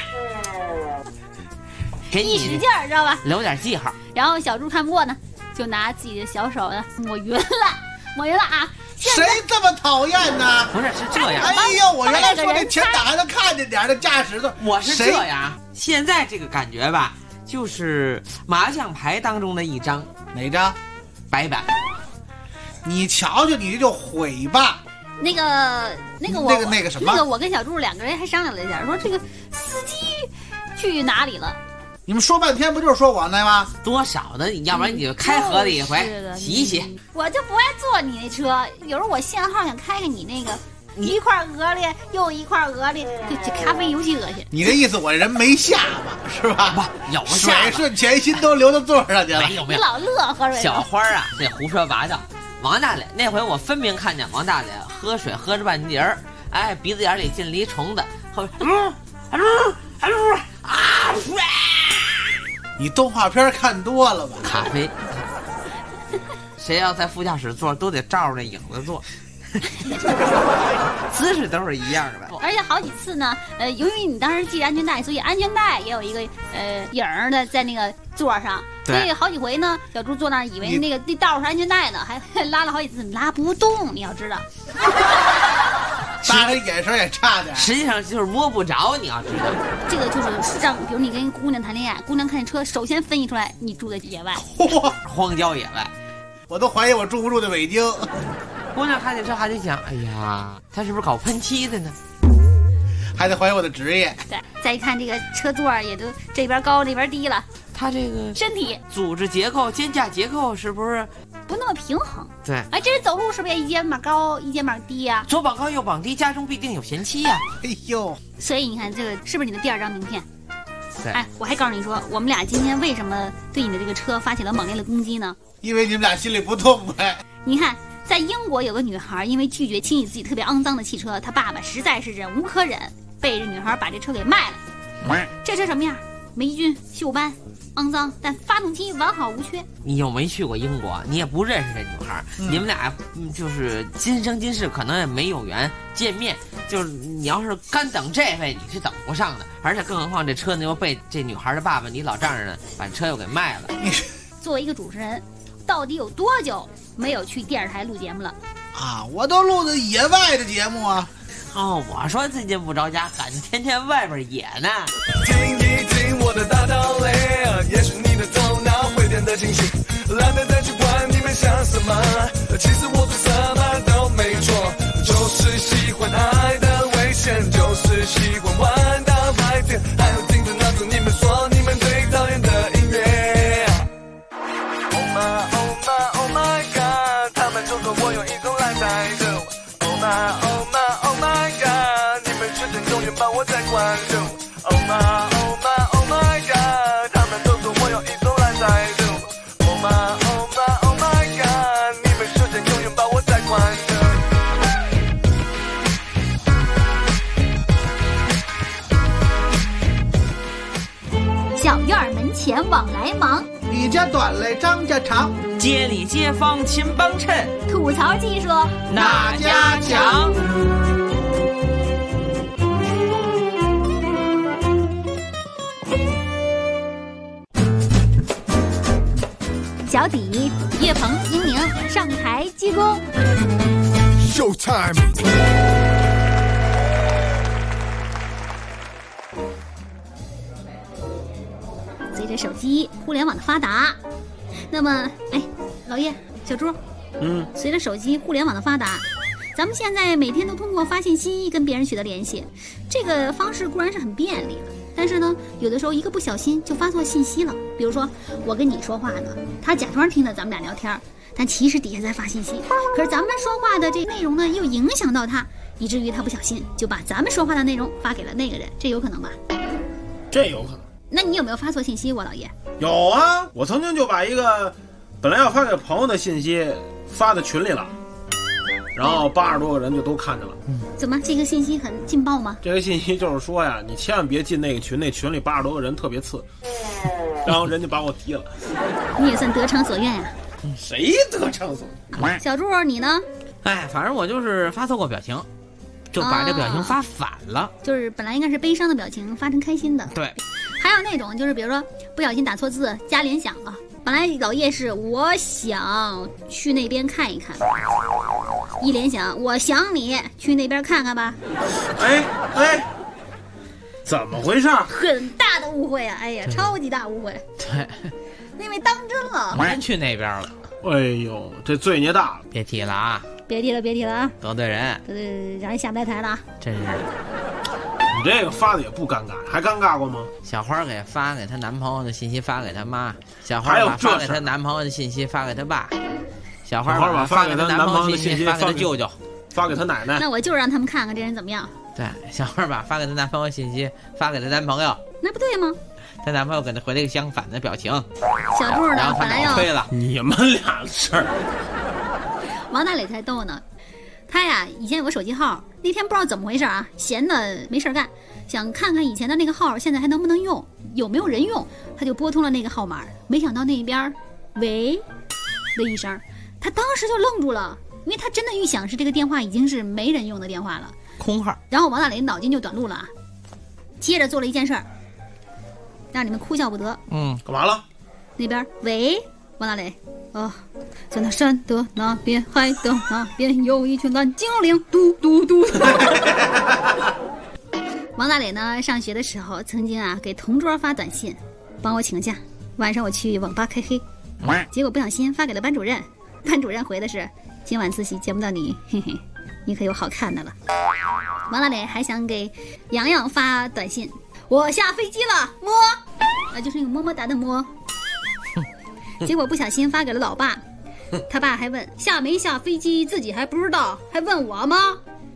给你一使劲儿，知道吧？ 留点记号。 然后小柱看不过呢，就拿自己的小手呢抹匀了啊。 谁这么讨厌呢？ 不是这样。 哎呦，我原来说这前挡还能看见点的驾驶的， 我是这样。现在这个感觉吧，就是麻将牌当中的一张， 哪张？ 白板。 你瞧瞧，你这就毁吧。 那个什么，那个我跟小柱2个人还商量了一下，说这个司机去哪里了？ 你们说半天不就是说我那吗？ 多少的，要不然你就开河里一回洗一洗。 我就不爱坐你那车，有时候我限号想开开你那个， 一块鹅哩，又一块鹅哩，这咖啡尤其恶心。 你这意思我人没下巴是吧？ 不，有下水顺全心都流到座上去了。 没有没有， 你老乐呵着。 小花啊，这胡说八道。王大磊那回我分明看见王大磊喝水喝着半截儿，哎，鼻子眼里进了一虫子，后面你动画片看多了吧？ 咖啡，谁要在副驾驶座都得照着那影子坐。姿势都是一样的， 而且好几次呢，由于你当时系着安全带，所以安全带也有一个影儿的在那个座上，所以好几回呢，小猪坐那儿以为那个那道是安全带呢，还拉了好几次，拉不动，你要知道。 大人眼神也差点， 实际上就是摸不着，你要知道。 这个就是让，比如你跟一姑娘谈恋爱，姑娘看见车，首先分析出来你住在野外， 荒郊野外， 我都怀疑我住不住在北京。 姑娘看见车还得想，哎呀，他是不是搞喷漆的呢？ 还得怀疑我的职业。 对，再一看这个车座也都这边高那边低了， 他这个身体组织结构、肩胛结构是不是不那么平衡？ 对， 哎，这人走路是不是也一肩膀高一肩膀低呀？ 左膀高右膀低，家中必定有贤妻呀！ 哎呦， 所以你看这个是不是你的第2张名片？ 对， 哎，我还告诉你说，我们俩今天为什么对你的这个车发起了猛烈的攻击呢？ 因为你们俩心里不痛快。 你看。在英国有个女孩，因为拒绝清洗自己特别肮脏的汽车，她爸爸实在是忍无可忍，被这女孩把这车给卖了。这车什么样？霉菌、锈斑、肮脏，但发动机完好无缺。 你又没去过英国，你也不认识这女孩，你们俩就是今生今世可能也没有缘见面。就是你要是干等这位，你是等不上的。而且更何况这车呢又被这女孩的爸爸你老丈人呢把车又给卖了。 作为一个主持人，到底有多久没有去电视台录节目了啊？我都录的野外的节目啊。 哦，我说最近不着家，赶天天外边野呢。 听一听我的大道理，也许你的头脑会变得清晰，懒得再去管你们想什么。其实我做什么都没错，就是喜欢爱的危险，就是喜欢玩到白天，还有听着那种你们说你们最讨厌的音乐。Oh my god， 他们都说我有一种懒态度。Oh my god， 你们却真永远把我在关注。Oh my god， 他们都说我有一种懒态度。Oh my god， 你们却真永远把我在关注。小院门前往来忙， 李家短来张家长， 街里街坊勤帮衬， 吐槽技术哪家强？ 小底、岳鹏、英宁上台鞠躬。 Showtime。 随着手机互联网的发达，那么，哎，老叶、小朱，随着手机互联网的发达，咱们现在每天都通过发信息跟别人取得联系，这个方式固然是很便利的，但是呢，有的时候一个不小心就发错信息了。比如说，我跟你说话呢，他假装听着咱们俩聊天，但其实底下在发信息。可是咱们说话的这内容呢，又影响到他，以至于他不小心就把咱们说话的内容发给了那个人，这有可能吧？ 这有可能。 那你有没有发错信息，我老爷？ 有啊，我曾经就把一个本来要发给朋友的信息发到群里了，然后80多个人就都看见了。 怎么这个信息很劲爆吗？ 这个信息就是说呀，你千万别进那个群，那群里80多个人特别次，然后人家把我踢了。 你也算得偿所愿呀。 谁得偿所愿？ 小朱你呢？ 哎，反正我就是发错过表情，就把这表情发反了， 就是本来应该是悲伤的表情发成开心的。 对。 还有那种就是比如说不小心打错字加联想了，本来老叶是我想去那边看一看，一联想我想你去那边看看吧。 哎，怎么回事？ 很大的误会啊！哎呀，超级大误会。 对， 因为当真了， 真去那边了。 哎呦，这罪孽大了！ 别提了啊！ 别提了啊！ 得罪人， 让人下不来台了啊！ 真是。 你这个发的也不尴尬，还尴尬过吗？ 小花给发给她男朋友的信息发给她妈，小花把发给她男朋友的信息发给她爸，小花把发给她男朋友的信息发给她舅舅， 发给他奶奶。 那我就让他们看看这人怎么样。 对，小慧把发给她男朋友信息发给她男朋友， 那不对吗？ 她男朋友给她回了一个相反的表情。 小柱呢，本来要推了你们俩的事儿。 王大磊才逗呢，他呀以前有个手机号，那天不知道怎么回事啊，闲的没事干，想看看以前的那个号现在还能不能用，有没有人用，他就拨通了那个号码，没想到那边喂的一声，他当时就愣住了，因为他真的预想是这个电话已经是没人用的电话了， 空号。 然后王大磊脑筋就短路了啊，接着做了一件事儿，让你们哭笑不得。 干嘛了？ 那边喂，王大磊，在那山的那边，海的那边，有一群蓝精灵，嘟嘟嘟。王大磊呢，上学的时候曾经啊给同桌发短信，帮我请假，晚上我去网吧开黑，结果不小心发给了班主任，班主任回的是今晚自习见不到你，嘿嘿，你可有好看的了。王大磊还想给洋洋发短信，我下飞机了，摸，就是那个么么哒的摸。结果不小心发给了老爸，他爸还问下没下飞机自己还不知道，还问我吗？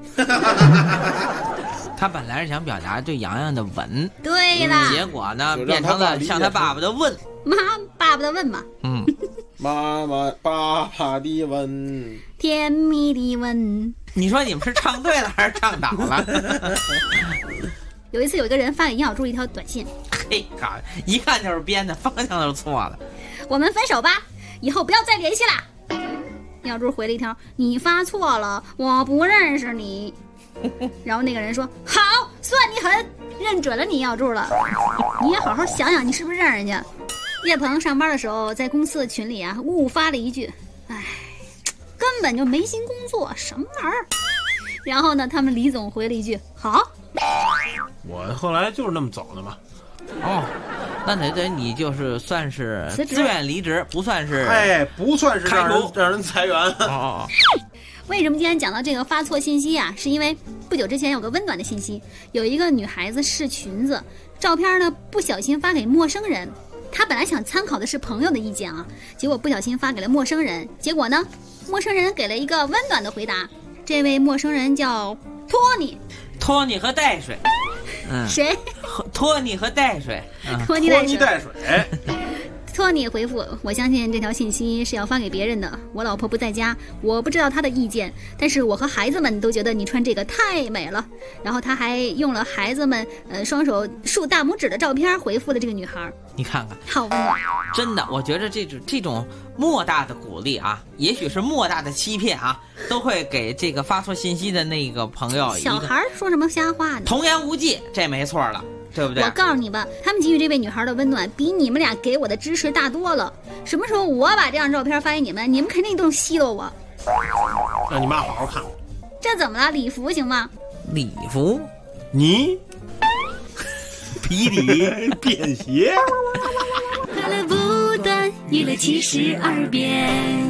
他本来是想表达对洋洋的吻， 对啦， 结果呢变成了像他爸爸的问， 爸爸的问嘛， 妈妈爸爸的吻， 甜蜜的吻。 你说你们是唱对了还是唱倒了？ 有一次有一个人发给杨小柱一条短信， 嘿，一看就是编的，方向都是错了。 我们分手吧，以后不要再联系啦。杨小柱回了一条，你发错了，我不认识你。然后那个人说，好，算你狠，认准了你杨小柱了。你也好好想想，你是不是认人家？叶鹏上班的时候在公司的群里啊误发了一句，哎，根本就没心工作，什么玩意儿。然后呢他们李总回了一句，好。 我后来就是那么走的嘛。 那得你就是算是自愿离职，不算是不算是让人裁员。 为什么今天讲到这个发错信息啊？是因为不久之前有个温暖的信息，有一个女孩子试裙子，照片呢不小心发给陌生人，她本来想参考的是朋友的意见啊，结果不小心发给了陌生人，结果呢陌生人给了一个温暖的回答，这位陌生人叫托尼和带水。谁？ 托尼和带水。 托尼带水。托尼回复，我相信这条信息是要发给别人的，我老婆不在家，我不知道她的意见，但是我和孩子们都觉得你穿这个太美了。然后他还用了孩子们双手竖大拇指的照片回复了这个女孩。 你看看， 好温暖。 真的，我觉得这种莫大的鼓励啊，也许是莫大的欺骗啊，都会给这个发错信息的那个朋友小孩说什么瞎话呢？ 童言无忌，这没错了，对不对？ 我告诉你吧，他们给予这位女孩的温暖比你们俩给我的支持大多了。什么时候我把这张照片发给你们，你们肯定都奚落我。 让你妈好好看。 这怎么了？礼服行吗？ 礼服？ 你皮里便携。 快乐不断，娱乐72变。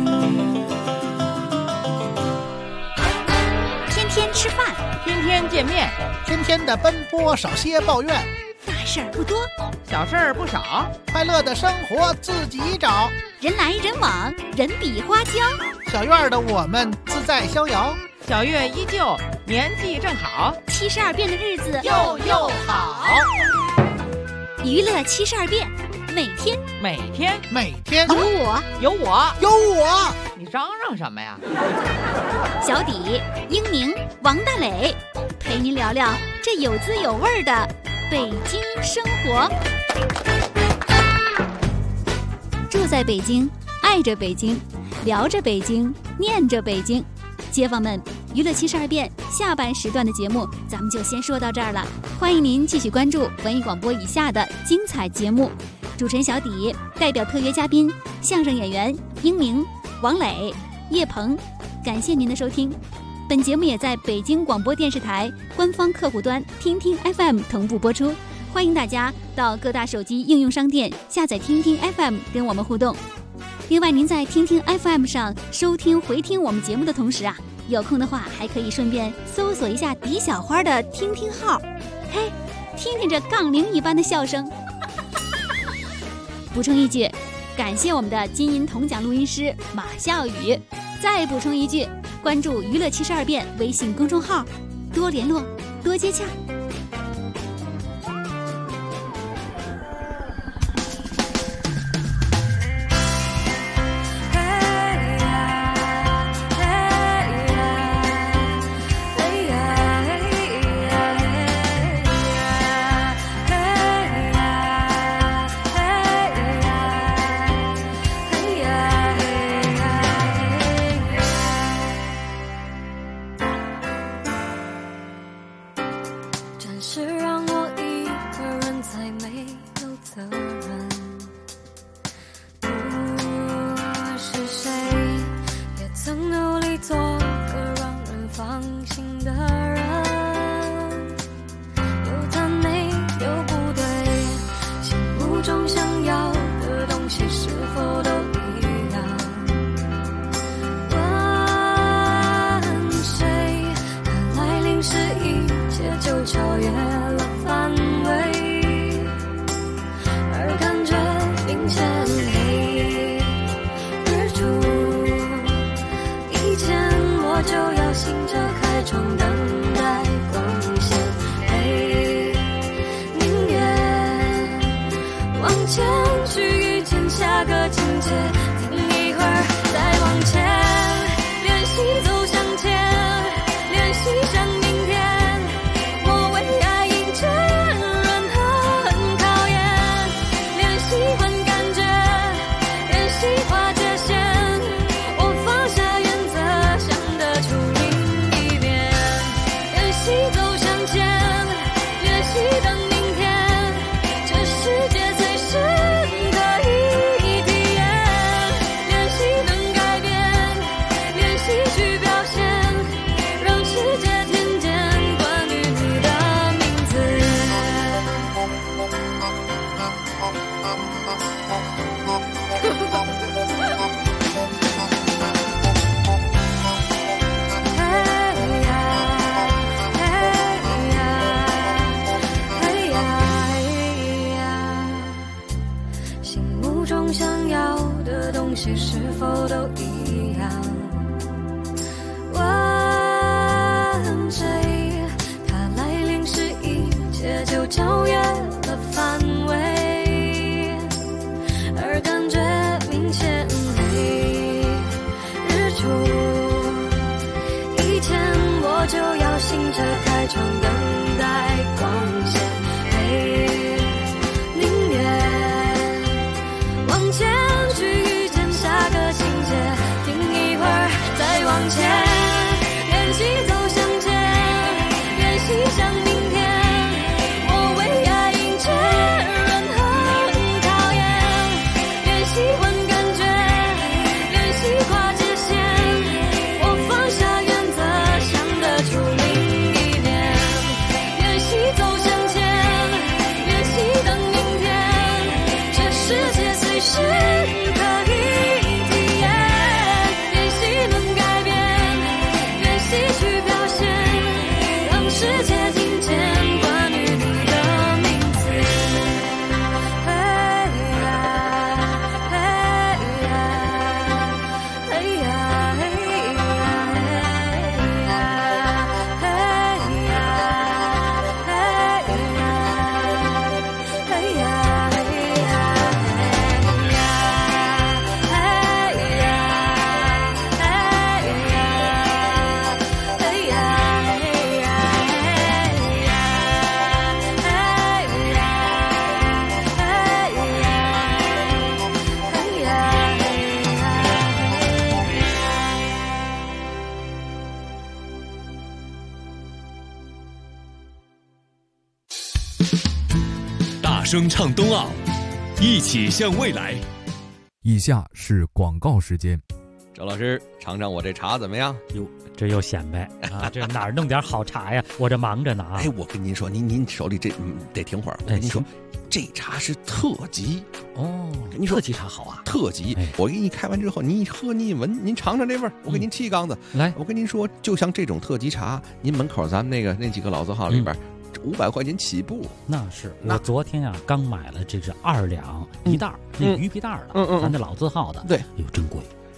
天天吃饭， 天天见面， 天天的奔波，少些抱怨。 大事儿不多， 小事儿不少， 快乐的生活自己找。 人来人往，人比花娇。 小院的我们自在逍遥， 小月依旧，年纪正好 ，72变的日子又好。 娱乐72变，每天有我， 你嚷嚷什么呀？ 小底、英宁、王大磊陪您聊聊这有滋有味的北京生活。住在北京，爱着北京，聊着北京，念着北京。街坊们，娱乐72变下半时段的节目咱们就先说到这儿了，欢迎您继续关注文艺广播以下的精彩节目。主持人小底代表特约嘉宾相声演员英明、王磊、叶鹏，感谢您的收听。本节目也在北京广播电视台官方客户端听听 FM 同步播出，欢迎大家到各大手机应用商店下载听听 FM 跟我们互动。另外，您在听听 FM 上收听回听我们节目的同时啊，有空的话还可以顺便搜索一下狄小花的听听号，嘿，听听这杠铃一般的笑声。补充一句，感谢我们的金银铜奖录音师马笑宇。再补充一句， 关注娱乐72变微信公众号，多联络，多接洽。 是否都一样？问谁？它来临时，一切就超越了范围，而感觉明显黑。日出以前，我就要醒着开窗等待光线。宁愿往前去。下个情节，停一会儿，再往前，练习走向前，练习向明天。我为爱迎接人很讨厌，练习换感觉，练习跨界限。我放下原则，想得出另一面，练习走向前，练习等明天。这世界随时可以。世界听见关于你的名字，嘿呀嘿呀嘿呀嘿呀嘿呀嘿呀嘿呀嘿呀大声唱冬奥，一起向未来。 以下是广告时间。 周老师，尝尝我这茶怎么样？ 哟，这又显摆啊！这哪儿弄点好茶呀？我这忙着呢啊！ 哎，我跟您说，您手里这得停会儿。我跟您说，这茶是特级哦。 您说特级茶好啊， 特级。我给你开完之后，您一喝，您一闻，您尝尝这味儿。我给您沏一缸子。 来， 我跟您说，就像这种特级茶，您门口咱们那几个老字号里边。500块钱起步， 那是我昨天啊刚买了，这是2两一袋，那鱼皮袋的，咱那老字号的， 对， 哟真贵，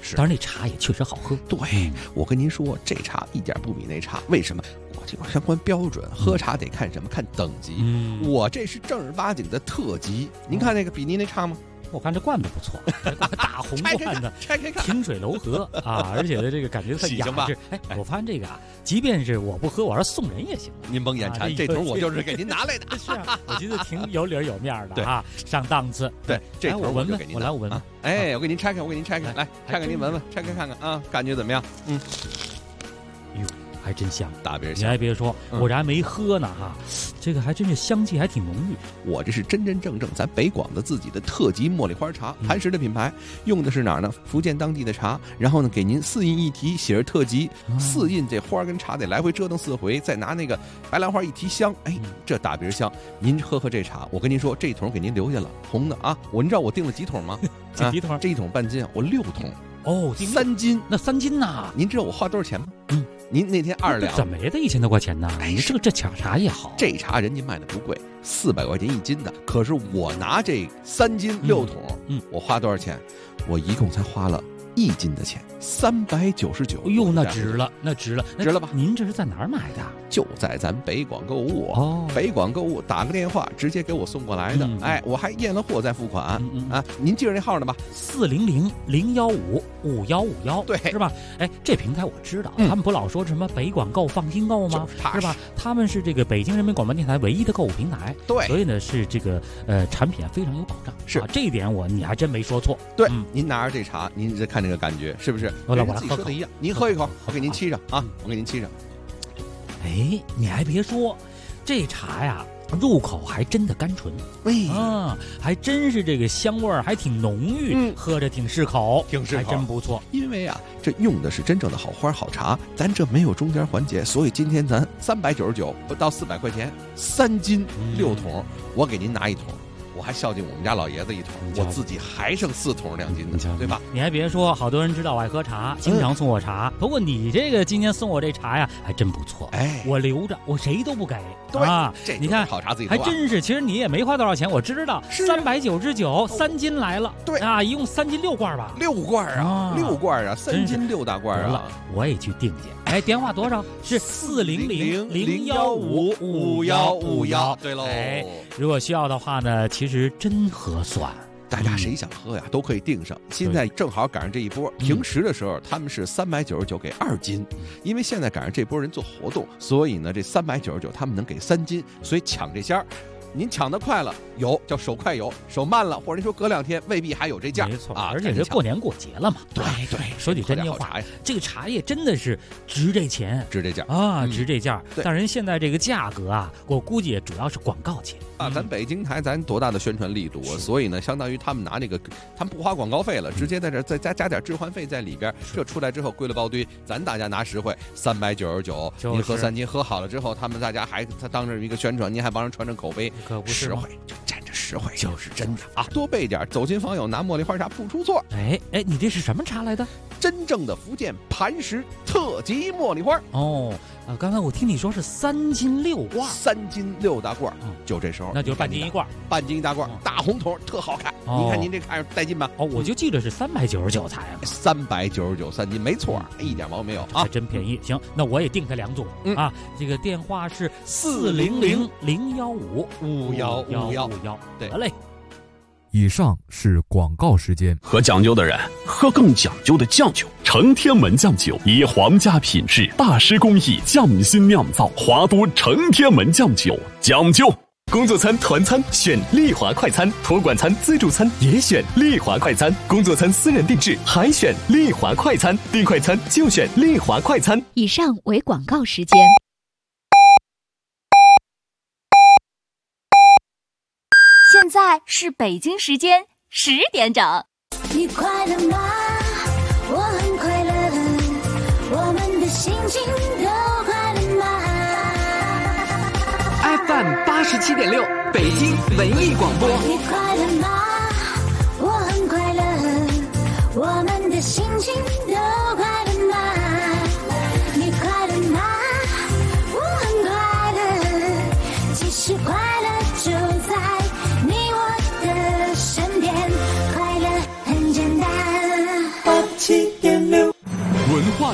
是，当然这茶也确实好喝。 对，我跟您说，这茶一点不比那差。为什么？我这个相关标准，喝茶得看什么？看等级。我这是正儿八经的特级。您看那个比您那差吗？ 我看这罐子不错，大红罐子， 拆开看， 清水楼河啊，而且的这个感觉很雅致。哎，我发现这个啊，即便是我不喝，我要是送人也行。 您甭眼馋，这桶我就是给您拿来的。 是啊，我觉得挺有理有面的啊，上档次。 对，这桶我就给您。 来，我闻闻。 哎，我给您拆开，来，拆开您闻闻，拆开看看啊，感觉怎么样？ 哟。还真香， 大别香！ 你还别说，我这还没喝呢哈，这个还真是香气还挺浓郁。 我这是真正咱北广的自己的特级茉莉花茶，磐石的品牌，用的是哪儿呢？福建当地的茶，然后呢给您4印一提，写着特级，4印这花跟茶得来回折腾4回，再拿那个白兰花一提香，哎，这大别香！您喝这茶，我跟您说，这桶给您留下了，红的啊！您知道我订了几桶吗？ 几桶？ 这一桶半斤，我6桶。 哦 ，3斤， 那3斤呐？ 您知道我花多少钱吗？您那天2两， 怎么也得1000多块钱呢？你这茶也好， 这茶人家卖的不贵，400块钱1斤的。可是我拿这3斤6桶，我花多少钱？我一共才花了1斤的钱，399。 哎呦，那值了，值了吧？您这是在哪儿买的？ 就在咱北广购物哦，北广购物打个电话直接给我送过来的。哎，我还验了货再付款啊。您记着那号呢吧 ？400-015-5151，对，是吧？哎，这平台我知道，他们不老说什么北广购、放心购吗？是吧？他们是这个北京人民广播电台唯一的购物平台， 对， 所以呢是这个产品非常有保障。 是这一点你还真没说错。 对，您拿着这茶，您再看这个感觉是不是？ 我自己说的一样，您喝一口，我给您沏上啊，我给您沏上。 哎，你还别说，这茶呀，入口还真的甘醇，还真是这个香味儿还挺浓郁，喝着挺适口，还真不错。 因为啊，这用的是真正的好花好茶，咱这没有中间环节，所以今天咱399不到400块钱，3斤6桶，我给您拿1桶。我还孝敬我们家老爷子1桶，我自己还剩4桶2斤的，对吧？ 你还别说，好多人知道我爱喝茶，经常送我茶。不过你这个今天送我这茶呀，还真不错。哎，我留着，我谁都不给。 对啊，你看好茶自己喝， 还真是。其实你也没花多少钱，我知道，399，3斤来了。 对啊，一共3斤6罐吧 ？6罐啊，6罐啊，3斤6大罐啊。 我也去订去。哎，电话多少？是400-015-5151。 对喽。 哎，如果需要的话呢，其实真合算。 大家谁想喝呀，都可以订上。现在正好赶上这一波，平时的时候他们是399给2斤，因为现在赶上这波人做活动，所以呢这399他们能给3斤，所以抢这下。您抢得快了，有叫手快有，手慢了，或者您说隔2天未必还有这价。 没错啊， 而且这过年过节了嘛。 对， 说句真话，这个茶叶真的是值这钱， 值这价啊，值这价。但人现在这个价格啊，我估计也主要是广告钱啊。咱北京台咱多大的宣传力度啊，所以呢，相当于他们拿那个，他们不花广告费了，直接在这再加点置换费在里边，这出来之后归了包堆，咱大家拿实惠，399，您喝3斤，喝好了之后，他们大家还他当着一个宣传，您还帮人传口碑， 可不是实惠。就沾着实惠就是真的啊！多备点，走亲访友拿茉莉花茶不出错。 哎，你这是什么茶来的？ 真正的福建磐石特级茉莉花。 哦，刚才我听你说是3斤6罐 ，3斤6大罐，就这时候， 那就是半斤1罐， 半斤1大罐，大红桶，特好看。你看您这看着带劲吧？ 哦，我就记得是399才 399 3斤，没错，一点毛病没有啊， 还真便宜。行，那我也订他2组啊。这个电话是400-015-5151。 对， 得嘞。 以上是广告时间。 喝讲究的人喝更讲究的酱酒，承天门酱酒以皇家品质、大师工艺匠心酿造，华都承天门酱酒讲究。工作餐、团餐选丽华快餐，托管餐、自助餐也选丽华快餐，工作餐私人定制还选丽华快餐，订快餐就选丽华快餐。 以上为广告时间。现在是北京时间10点整。 你快乐吗？我很快乐，我们的心情都快乐吗 ？FM 87.6，北京文艺广播。 你快乐吗？我很快乐，我们的心情都快乐吗？你快乐吗？我很快乐，其实快乐就在你我的身边，快乐很简单。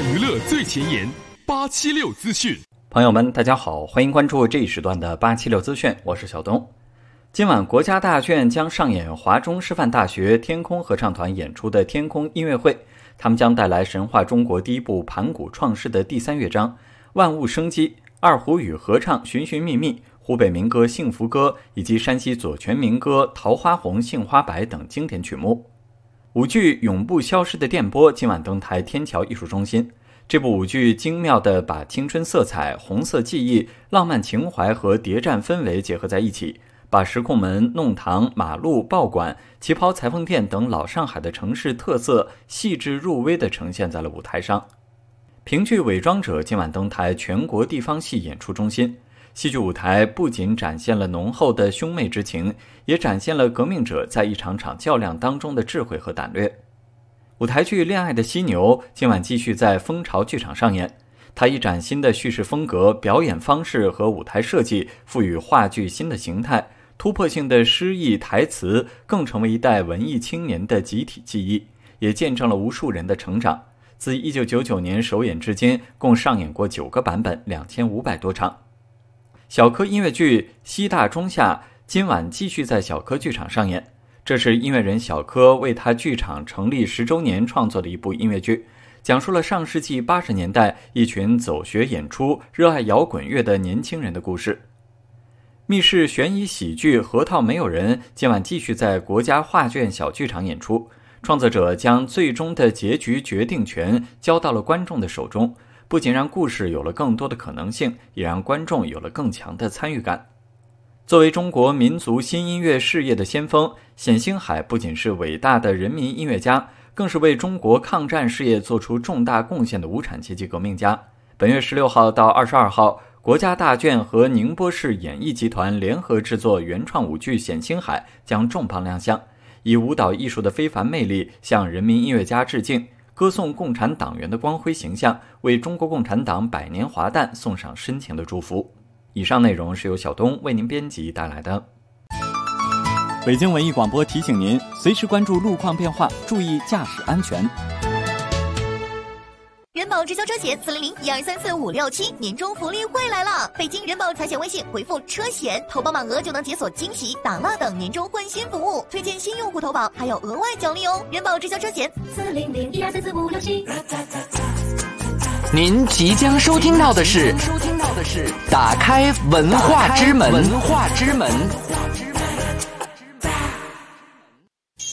娱乐最前沿，876资讯。 朋友们，大家好，欢迎关注这一时段的876资讯，我是小东。今晚国家大剧院将上演华中师范大学天空合唱团演出的天空音乐会，他们将带来神话中国第一部盘古创世的第3乐章万物生机、二胡与合唱寻寻觅觅、湖北民歌幸福歌以及山西左权民歌桃花红杏花白等经典曲目。舞剧永不消失的电波今晚登台天桥艺术中心。这部舞剧精妙地把青春色彩、红色记忆、浪漫情怀和谍战氛围结合在一起，把石库门、弄堂、马路、报馆、旗袍裁缝店等老上海的城市特色细致入微地呈现在了舞台上。评剧《伪装者》今晚登台全国地方戏演出中心。戏剧舞台不仅展现了浓厚的兄妹之情，也展现了革命者在一场场较量当中的智慧和胆略。舞台剧《恋爱的犀牛》今晚继续在蜂巢剧场上演，它以崭新的叙事风格、表演方式和舞台设计，赋予话剧新的形态，突破性的诗意台词更成为一代文艺青年的集体记忆，也见证了无数人的成长。自1999年首演至今，共上演过9个版本，2500多场。小科音乐剧《西大中下》今晚继续在小科剧场上演，这是音乐人小科为他剧场成立10周年创作的一部音乐剧，讲述了上世纪80年代一群走学演出、热爱摇滚乐的年轻人的故事。密室悬疑喜剧《核桃没有人》今晚继续在国家画卷小剧场演出，创作者将最终的结局决定权交到了观众的手中，不仅让故事有了更多的可能性，也让观众有了更强的参与感。作为中国民族新音乐事业的先锋，冼星海不仅是伟大的人民音乐家，更是为中国抗战事业做出重大贡献的无产阶级革命家。本月16号到22号，国家大剧院和宁波市演艺集团联合制作原创舞剧《冼星海》将重磅亮相，以舞蹈艺术的非凡魅力向人民音乐家致敬，歌颂共产党员的光辉形象，为中国共产党100年华诞送上深情的祝福。以上内容是由小东为您编辑带来的。 北京文艺广播提醒您，随时关注路况变化，注意驾驶安全。 人保直销车险400-1234567年终福利会来了！北京人保财险微信回复车险，投保满额就能解锁惊喜、打蜡等年终换新服务，推荐新用户投保还有额外奖励哦！人保直销车险400-1234567。 您即将收听到的是打开文化之门。